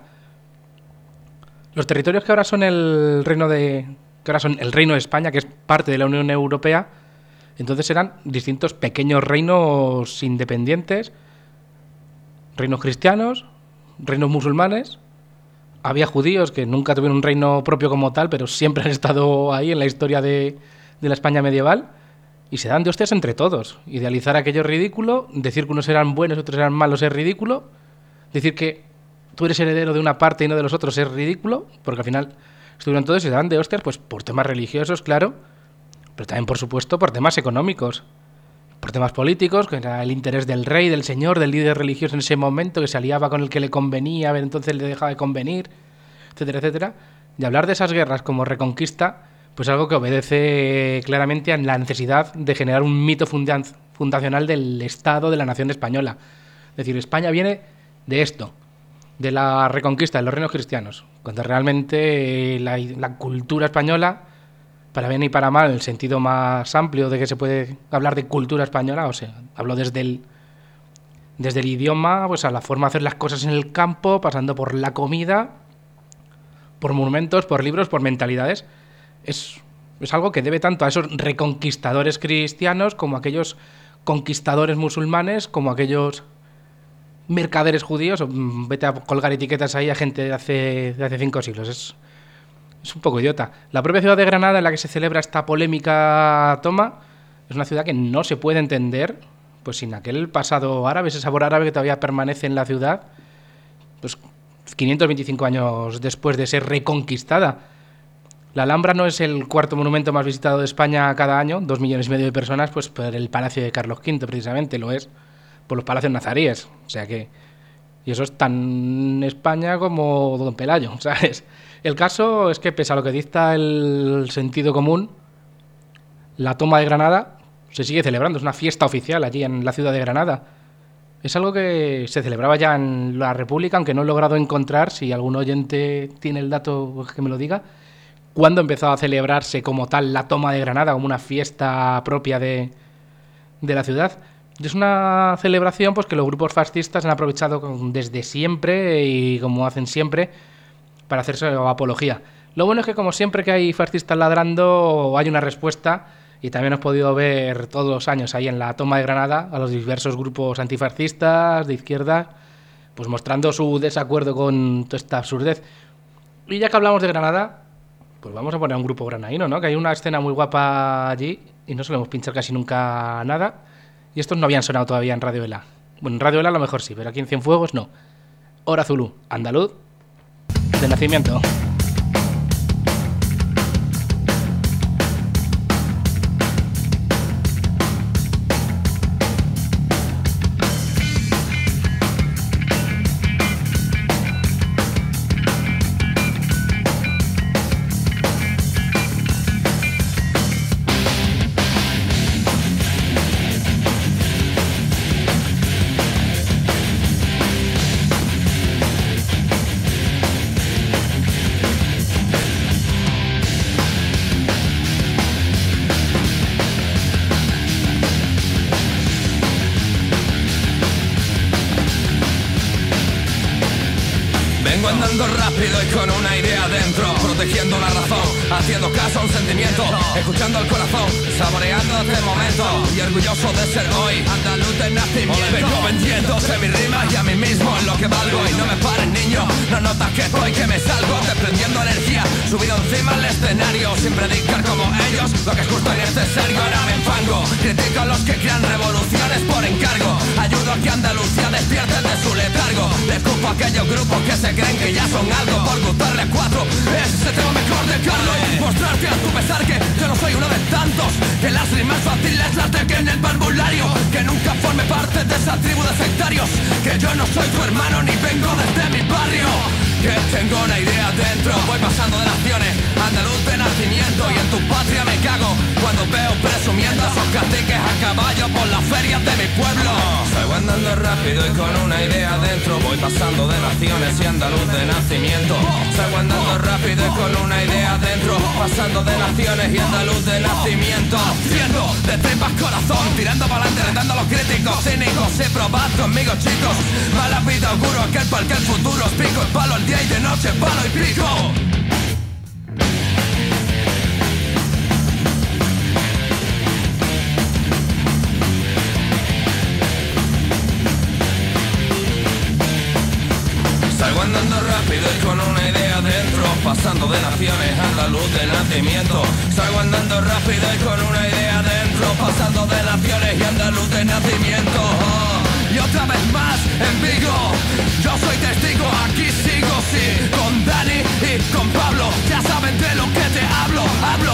Los territorios que ahora son el reino de España, que es parte de la Unión Europea, entonces eran distintos pequeños reinos independientes, reinos cristianos, reinos musulmanes. Había judíos que nunca tuvieron un reino propio como tal, pero siempre han estado ahí en la historia de la España medieval, y se dan de hostias entre todos. Idealizar aquello es ridículo, decir que unos eran buenos y otros eran malos es ridículo, decir que tú eres heredero de una parte y no de los otros es ridículo, porque al final estuvieron todos y se dan de hostias pues por temas religiosos, claro, pero también, por supuesto, por temas económicos, por temas políticos, que era el interés del rey, del señor, del líder religioso en ese momento, que se aliaba con el que le convenía, entonces le dejaba de convenir, etcétera, etcétera. Y hablar de esas guerras como reconquista, pues algo que obedece claramente a la necesidad de generar un mito fundacional del Estado, de la nación española. Es decir, España viene de esto, de la reconquista de los reinos cristianos, cuando realmente la cultura española, para bien y para mal, en el sentido más amplio de que se puede hablar de cultura española, o sea, hablo desde el idioma, pues a la forma de hacer las cosas en el campo, pasando por la comida, por monumentos, por libros, por mentalidades. Es algo que debe tanto a esos reconquistadores cristianos como a aquellos conquistadores musulmanes, como a aquellos mercaderes judíos. Vete a colgar etiquetas ahí a gente de hace 5 siglos. Es un poco idiota. La propia ciudad de Granada, en la que se celebra esta polémica toma, es una ciudad que no se puede entender pues sin aquel pasado árabe, ese sabor árabe que todavía permanece en la ciudad, pues 525 años después de ser reconquistada. La Alhambra no es el cuarto monumento más visitado de España cada año, 2,5 millones de personas, pues por el Palacio de Carlos V, precisamente, lo es por los palacios nazaríes. O sea que... Y eso es tan España como Don Pelayo, ¿sabes? El caso es que, pese a lo que dicta el sentido común, la toma de Granada se sigue celebrando. Es una fiesta oficial allí en la ciudad de Granada. Es algo que se celebraba ya en la República, aunque no he logrado encontrar, si algún oyente tiene el dato que me lo diga, cuándo empezó a celebrarse como tal la toma de Granada, como una fiesta propia de la ciudad. Y es una celebración pues que los grupos fascistas han aprovechado desde siempre y como hacen siempre para hacerse apología. Lo bueno es que, como siempre que hay fascistas ladrando, hay una respuesta, y también hemos podido ver todos los años ahí en la toma de Granada a los diversos grupos antifascistas de izquierda pues mostrando su desacuerdo con toda esta absurdez. Y ya que hablamos de Granada, pues vamos a poner a un grupo granadino, ¿no? Que hay una escena muy guapa allí y no solemos pinchar casi nunca nada. Y estos no habían sonado todavía en Radio Ela. Bueno, en Radio Ela a lo mejor sí, pero aquí en Cienfuegos no. Hora Zulú, andaluz, de nacimiento. Vengo andando rápido y con una idea dentro, protegiendo la razón, haciendo caso a un sentimiento, escuchando al corazón, saboreando este momento y orgulloso de ser hoy andaluz de nacimiento. Vengo vendiéndose mis rimas y a mí mismo en lo que valgo. Y no me pares, niño, no notas que estoy, que me salgo desprendiendo energía, subido encima al escenario, sin predicar como ellos lo que es justo y necesario. Ahora me enfango, critico a los que crean revoluciones por encargo, ayudo a que Andalucía despierte de su letargo, le escupo a aquellos grupos que se creen que ya son algo por gustarle a cuatro. Ese tema mejor de Carlos, mostrarte a tu pesar que yo no soy uno de tantos, que las rimas fáciles las dejen en el parvulario, que nunca forme parte de esa tribu de sectarios, que yo no soy tu hermano ni vengo desde mi barrio, que tengo una idea dentro, voy pasando de naciones, andaluz de nacimiento, y en tu patria me cago cuando veo presumiendo a esos caciques a caballo por las ferias de mi pueblo. Salgo andando rápido y con una idea dentro, voy pasando de naciones y andaluz de nacimiento. Salgo andando rápido y con una idea dentro, pasando de naciones y andaluz de nacimiento. Haciendo de tripas corazón, tirando para adelante, retando a los críticos cínicos, y probad conmigo, chicos. Mala vida auguro aquel para el futuro os pico el palo el día y de noche palo y pico. Salgo andando rápido y con una idea dentro, pasando de naciones, andaluz de nacimiento. Salgo andando rápido y con una idea dentro, pasando de naciones y andaluz de nacimiento. Y otra vez más en Vigo, yo soy testigo, aquí sigo, sí, con Dani y con Pablo, ya saben de lo que te hablo, hablo.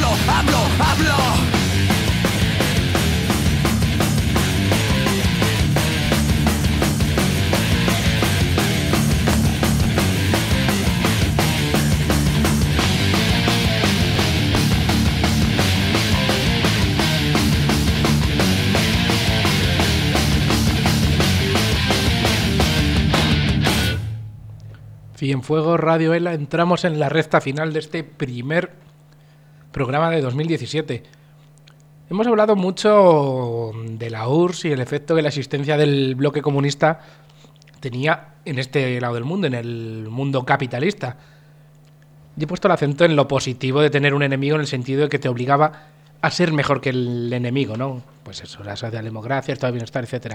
Cienfuegos, Radio ELA, entramos en la recta final de este primer programa de 2017. Hemos hablado mucho de la URSS y el efecto que la existencia del bloque comunista tenía en este lado del mundo, en el mundo capitalista. Y he puesto el acento en lo positivo de tener un enemigo, en el sentido de que te obligaba a ser mejor que el enemigo, ¿no? Pues eso, la socialdemocracia, el estado de bienestar, etcétera.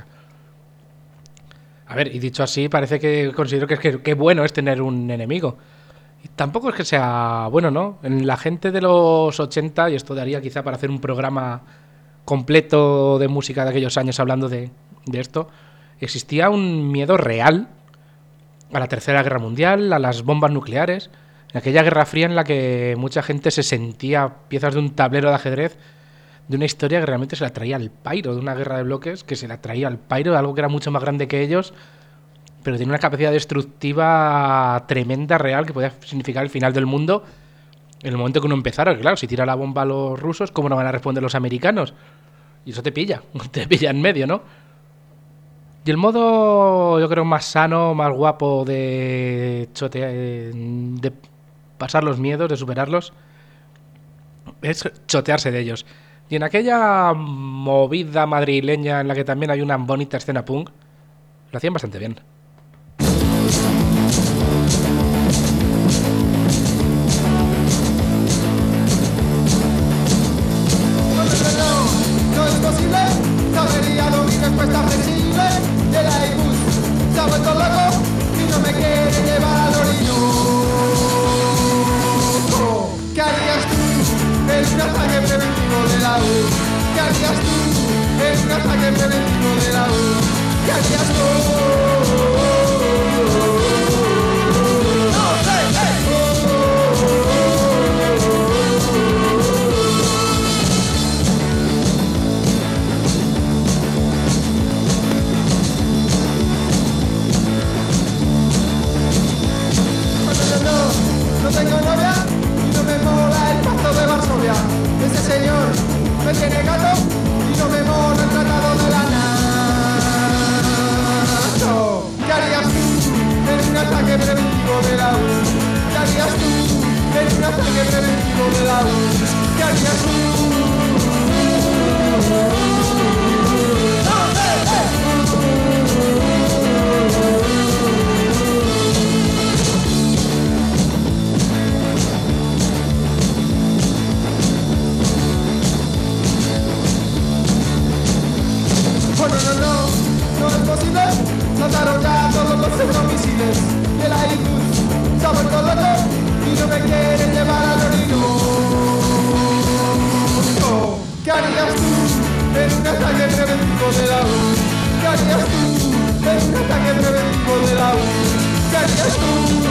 A ver, y dicho así, parece que considero que bueno es tener un enemigo. Y tampoco es que sea bueno, ¿no? En la gente de los 80, y esto daría quizá para hacer un programa completo de música de aquellos años hablando de esto, existía un miedo real a la Tercera Guerra Mundial, a las bombas nucleares, en aquella Guerra Fría en la que mucha gente se sentía piezas de un tablero de ajedrez, de una historia que realmente se la traía al pairo, de una guerra de bloques que se la traía al pairo, de algo que era mucho más grande que ellos, pero tiene una capacidad destructiva tremenda, real, que podía significar el final del mundo en el momento que uno empezara. Claro, si tira la bomba a los rusos, ¿cómo no van a responder los americanos? Y eso te pilla en medio, ¿no? Y el modo, yo creo, más sano, más guapo de pasar los miedos, de superarlos, es chotearse de ellos. Y en aquella movida madrileña en la que también hay una bonita escena punk, lo hacían bastante bien. No es posible, sabería mi respuesta flexible. El Airbus se ha vuelto loco y no me quiere llevar al orino. ¿Qué harías tú en un ataque preventivo de la U? ¿Qué harías tú en un ataque preventivo de la U? ¿Qué harías tú? No tengo novia y no me mola el pacto de Varsovia. Ese señor me tiene gato y no me mola el tratado de la NATO. ¿Qué harías tú en un ataque preventivo de la U? ¿Qué harías tú en un ataque preventivo de la U? ¿Qué harías tú? preventivo de la U? ¿Qué harías tú en un ataque preventivo de la U? ¿Qué harías tú?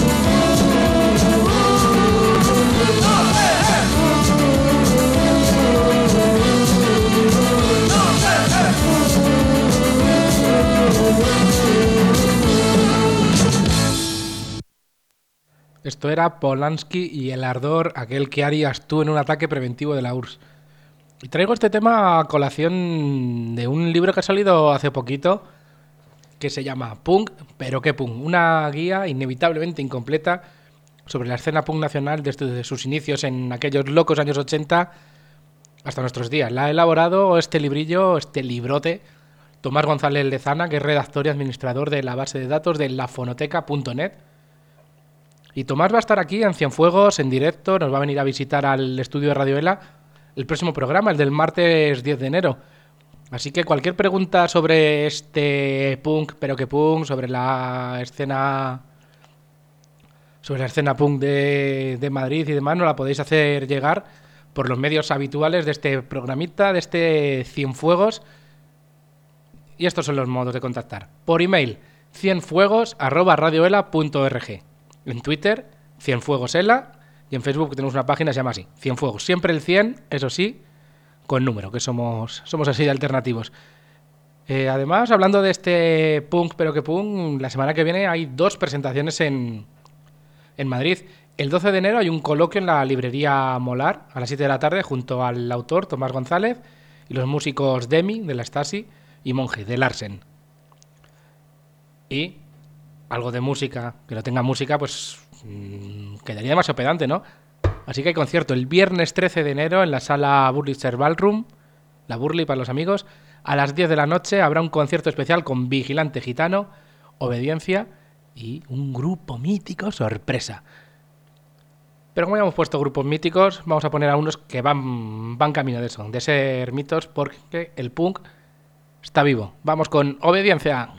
Esto era Polanski y El Ardor, aquel que harías tú en un ataque preventivo de la URSS. Y traigo este tema a colación de un libro que ha salido hace poquito, que se llama Punk, pero qué punk, una guía inevitablemente incompleta sobre la escena punk nacional desde sus inicios en aquellos locos años 80 hasta nuestros días. La ha elaborado este librillo, este librote, Tomás González Lezana, que es redactor y administrador de la base de datos de lafonoteca.net. Y Tomás va a estar aquí en Cienfuegos, en directo, nos va a venir a visitar al estudio de Radio Ela el próximo programa, el del martes 10 de enero. Así que cualquier pregunta sobre este punk, pero que punk, sobre la escena punk de Madrid y demás, nos la podéis hacer llegar por los medios habituales de este programita, de este Cienfuegos. Y estos son los modos de contactar. Por email, cienfuegos@radioela.org. En Twitter, Cienfuegosela, y en Facebook tenemos una página que se llama así, Cienfuegos. Siempre el 100, eso sí, con número, que somos así de alternativos. Además, hablando de este punk, pero que punk, la semana que viene hay 2 presentaciones en Madrid. El 12 de enero hay un coloquio en la librería Molar a las 7 de la tarde junto al autor Tomás González y los músicos Demi, de la Stasi, y Monje, de Larsen. Y algo de música, que no tenga música, pues quedaría demasiado pedante, ¿no? Así que hay concierto el viernes 13 de enero en la sala Burlitzer Ballroom, la Burli para los amigos. A las 10 de la noche habrá un concierto especial con Vigilante Gitano, Obediencia y un grupo mítico sorpresa. Pero como ya hemos puesto grupos míticos, vamos a poner a unos que van camino de eso, de ser mitos, porque el punk está vivo. Vamos con Obediencia.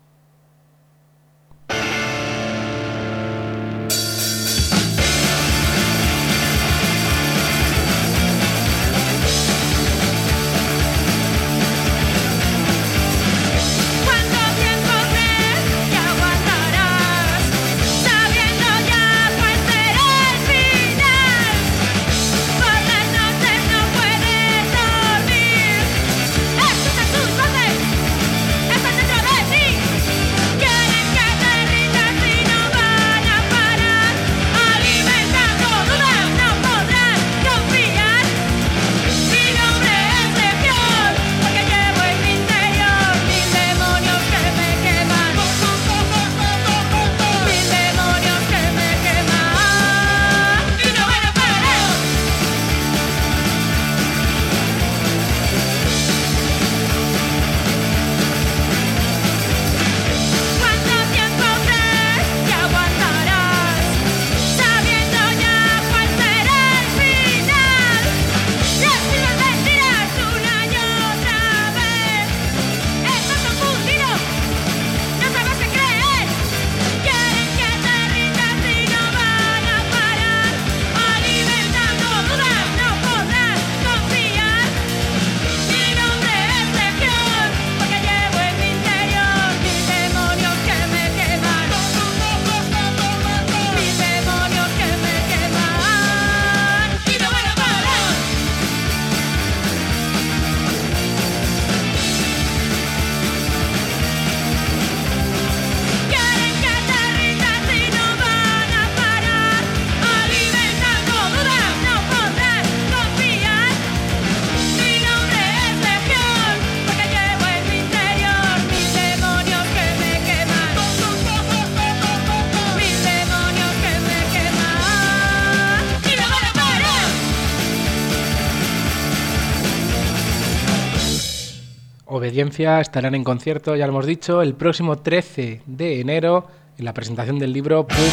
Obediencia estarán en concierto, ya lo hemos dicho, el próximo 13 de enero en la presentación del libro Punk,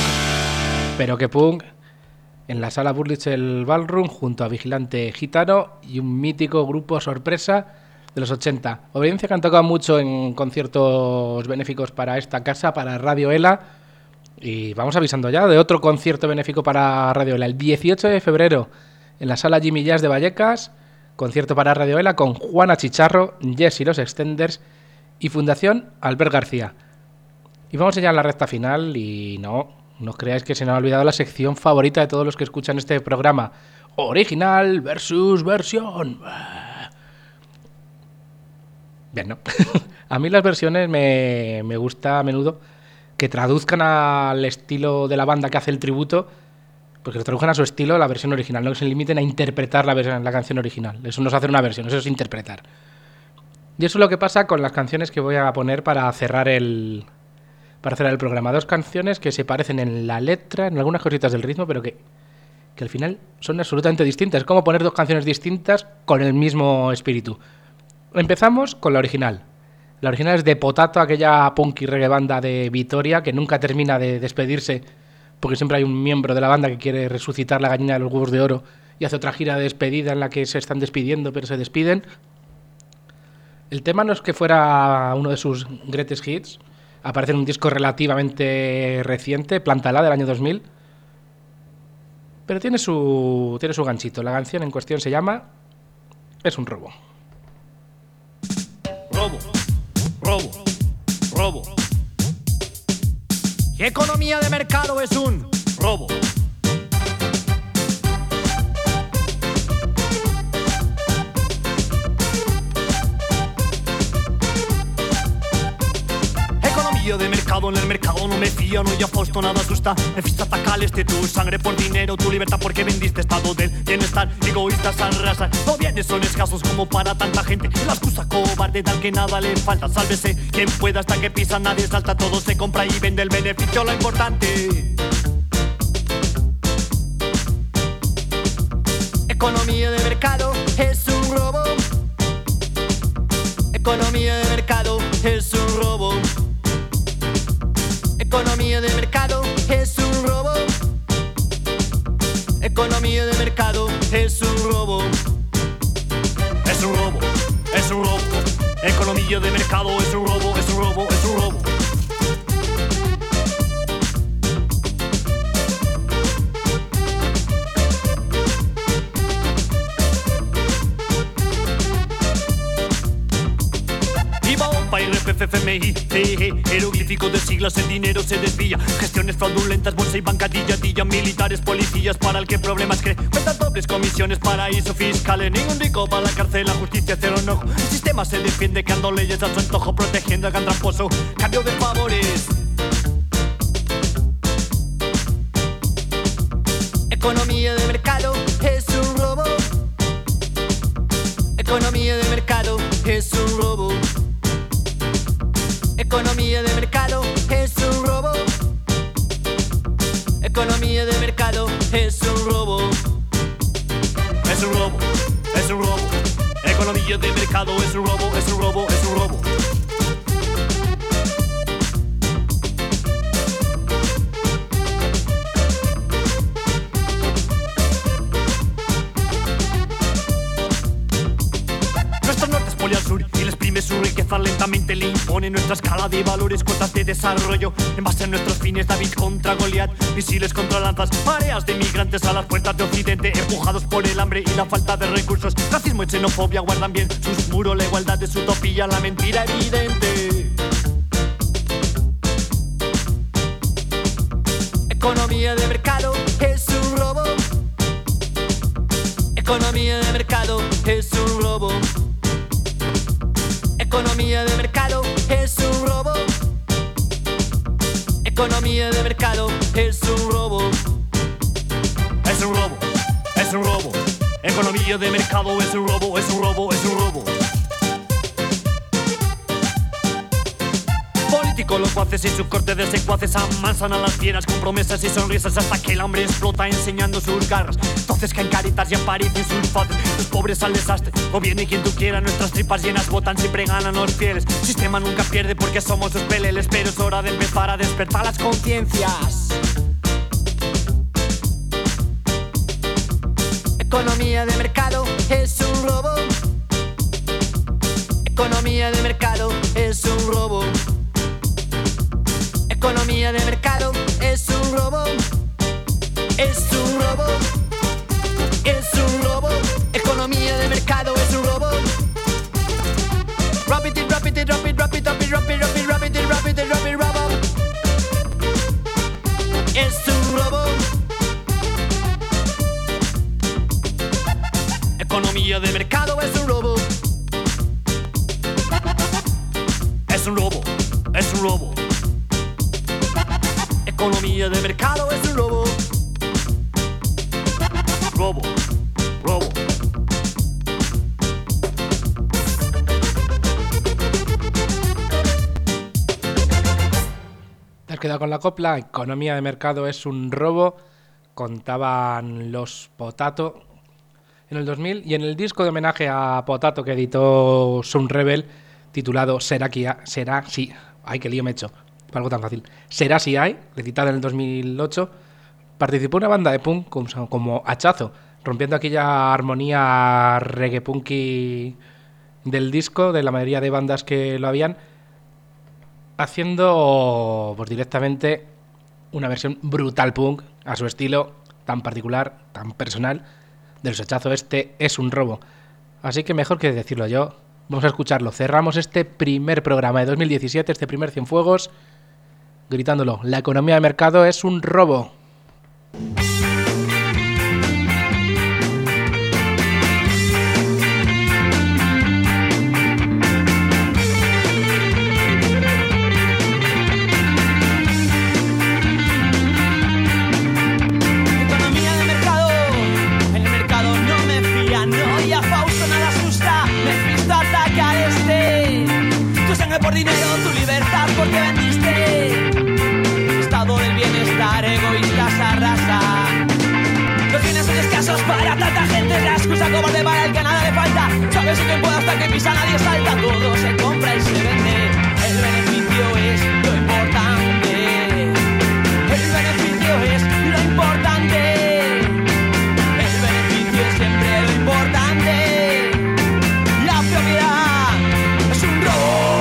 pero que punk, en la sala Burlitzer Ballroom junto a Vigilante Gitano y un mítico grupo sorpresa de los 80. Obediencia que han tocado mucho en conciertos benéficos para esta casa, para Radio Ela, y vamos avisando ya de otro concierto benéfico para Radio Ela el 18 de febrero en la sala Jimmy Jazz de Vallecas concierto para Radio Ela con Juana Chicharro, Jess y los Extenders y Fundación Albert García. Y vamos ya a la recta final y no os creáis que se nos ha olvidado la sección favorita de todos los que escuchan este programa. Original versus versión. Bien, ¿no? A mí las versiones me gusta a menudo que traduzcan al estilo de la banda que hace el tributo, porque lo traduzcan a su estilo la versión original, no que se limiten a interpretar la canción original. Eso no es hacer una versión, eso es interpretar. Y eso es lo que pasa con las canciones que voy a poner para cerrar el programa. 2 canciones que se parecen en la letra, en algunas cositas del ritmo, pero que al final son absolutamente distintas. Es como poner 2 canciones distintas con el mismo espíritu. Empezamos con la original. La original es de Potato, aquella punk y reggae banda de Vitoria que nunca termina de despedirse, porque siempre hay un miembro de la banda que quiere resucitar la gallina de los huevos de oro y hace otra gira de despedida en la que se están despidiendo, pero se despiden. El tema no es que fuera uno de sus greatest hits, aparece en un disco relativamente reciente, Planta-La, del año 2000, pero tiene su ganchito. La canción en cuestión se llama Es un robo. Robo. ¿Qué economía de mercado es un robo? Economía de mercado, en el mercado no me fío, no hay aposto, nada asusta. Me fiesta atacar tu sangre por dinero, tu libertad porque vendiste estado del bienestar. Egoístas al arrasar, no bienes son escasos como para tanta gente. La excusa cobarde tal que nada le falta. Sálvese quien pueda, hasta que pisa nadie salta. Todo se compra y vende, el beneficio lo importante. Economía de mercado es un robo. Economía de mercado es un robo. Economía de mercado es un robo. Economía de mercado es un robo. Es un robo, es un robo. Economía de mercado es un robo, es un robo, es un robo. FMI, jeroglíficos de siglas, el dinero se desvía. Gestiones fraudulentas, bolsa y bancadilla, militares, policías, para el que problemas cree. Cuentas dobles, comisiones, paraíso fiscales. Ningún rico para la cárcel, la justicia cero enojo. El sistema se defiende creando leyes a su antojo, protegiendo al gran tramposo. Cambio de favores. Economía de mercado es un robo. Economía de mercado es un robo. Economía de mercado es un robo. Economía de mercado es un robo. Es un robo, es un robo. Economía de mercado es un robo, es un robo, es un robo. Su riqueza lentamente le impone nuestra escala de valores, cuotas de desarrollo. En base a nuestros fines, David contra Goliat, misiles contra lanzas, mareas de migrantes a las puertas de Occidente, empujados por el hambre y la falta de recursos. Racismo y xenofobia guardan bien sus muros, la igualdad es utopía, la mentira evidente. Economía de mercado es un robo. Economía de mercado es un robo. Economía de mercado es un robo. Economía de mercado es un robo. Es un robo, es un robo. Economía de mercado es un robo, es un robo, es un robo. Políticos locuaces y sus cortes de secuaces amansan a las fieras con promesas y sonrisas hasta que el hambre explota enseñando sus garras. Entonces caen caritas y aparecen sus faces. Los pobres al desastre, gobierne quien tú quiera. Nuestras tripas llenas votan, siempre ganan los fieles. El sistema nunca pierde porque somos sus peleles. Pero es hora de empezar a despertar las conciencias. Economía de mercado es un robo. Economía de mercado es un robo. Economía de mercado es un robo. Es un robo. Es un robo. Economía de mercado Economía de mercado es un robo. Es un robo, es un robo. Economía de mercado es un robo. Robo, robo. ¿Te has quedado con la copla? Economía de mercado es un robo. Contaban los Potato en el 2000, y en el disco de homenaje a Potato que editó Sun Rebel, titulado Será si... Ay, qué lío me he hecho. Algo tan fácil. Será si hay, editado en el 2008, participó una banda de punk como Hachazo, rompiendo aquella armonía reggae punky del disco, de la mayoría de bandas que lo habían, haciendo pues directamente una versión brutal punk a su estilo tan particular, tan personal de los Hachazo. Este es un robo, así que mejor que decirlo yo, vamos a escucharlo. Cerramos este primer programa de 2017, este primer Cienfuegos, gritándolo: la economía de mercado es un robo. Por dinero, tu libertad porque vendiste. Estado del bienestar, egoístas arrasan. Los bienes son escasos para tanta gente, es la excusa cobarde para el que nada le falta. Sabes que puedo hasta que pisa nadie salta, todo se compra y se vende. El beneficio es lo importante. El beneficio es lo importante. El beneficio es siempre lo importante. La propiedad es un robo.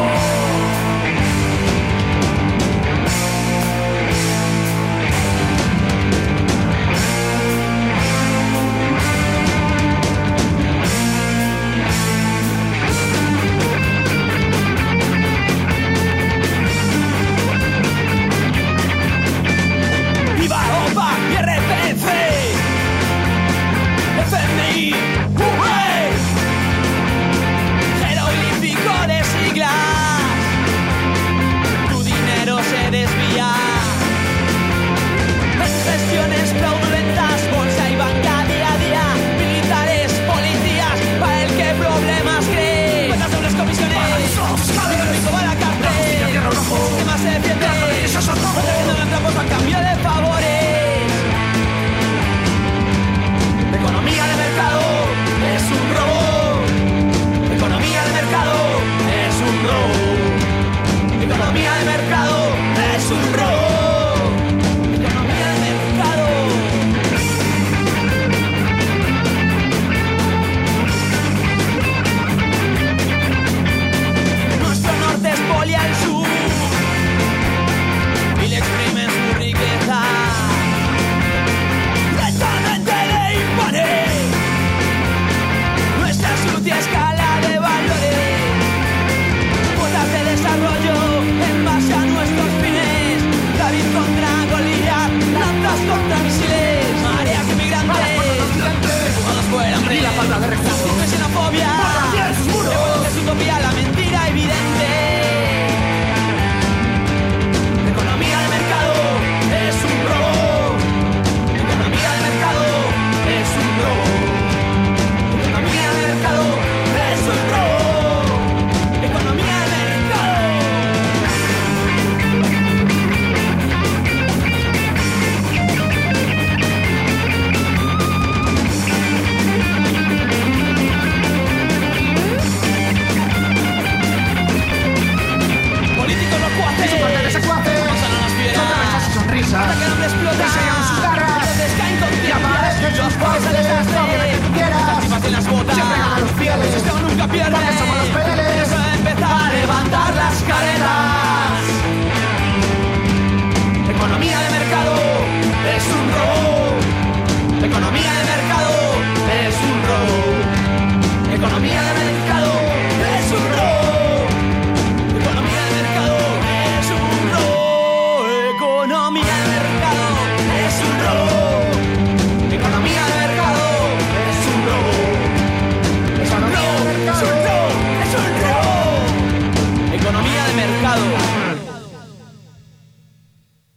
FMI, jeroglífico de siglas, tu dinero se desvía en gestiones fraudulentas, bolsa y banca día a día, militares, policías, para el que problemas cree, cuentas dobles comisiones, económico va a la cárcel, el sistema se defiende, protegiendo los trapos a cambio de favores. Economía de mercado es un robo. Economía de mercado es un robo. Economía de mercado es un robo. Economía de mercado. Nuestro norte expolia el sur y le exprime su riqueza. Nuestra sucia escala de valores, cuotas de desarrollo en base a nuestros fines. David contra Goliat, lanzas contra misiles, mareas inmigrantes, fumados por el hambre y la falta de recursos, xenofobia, es utopía la mentira.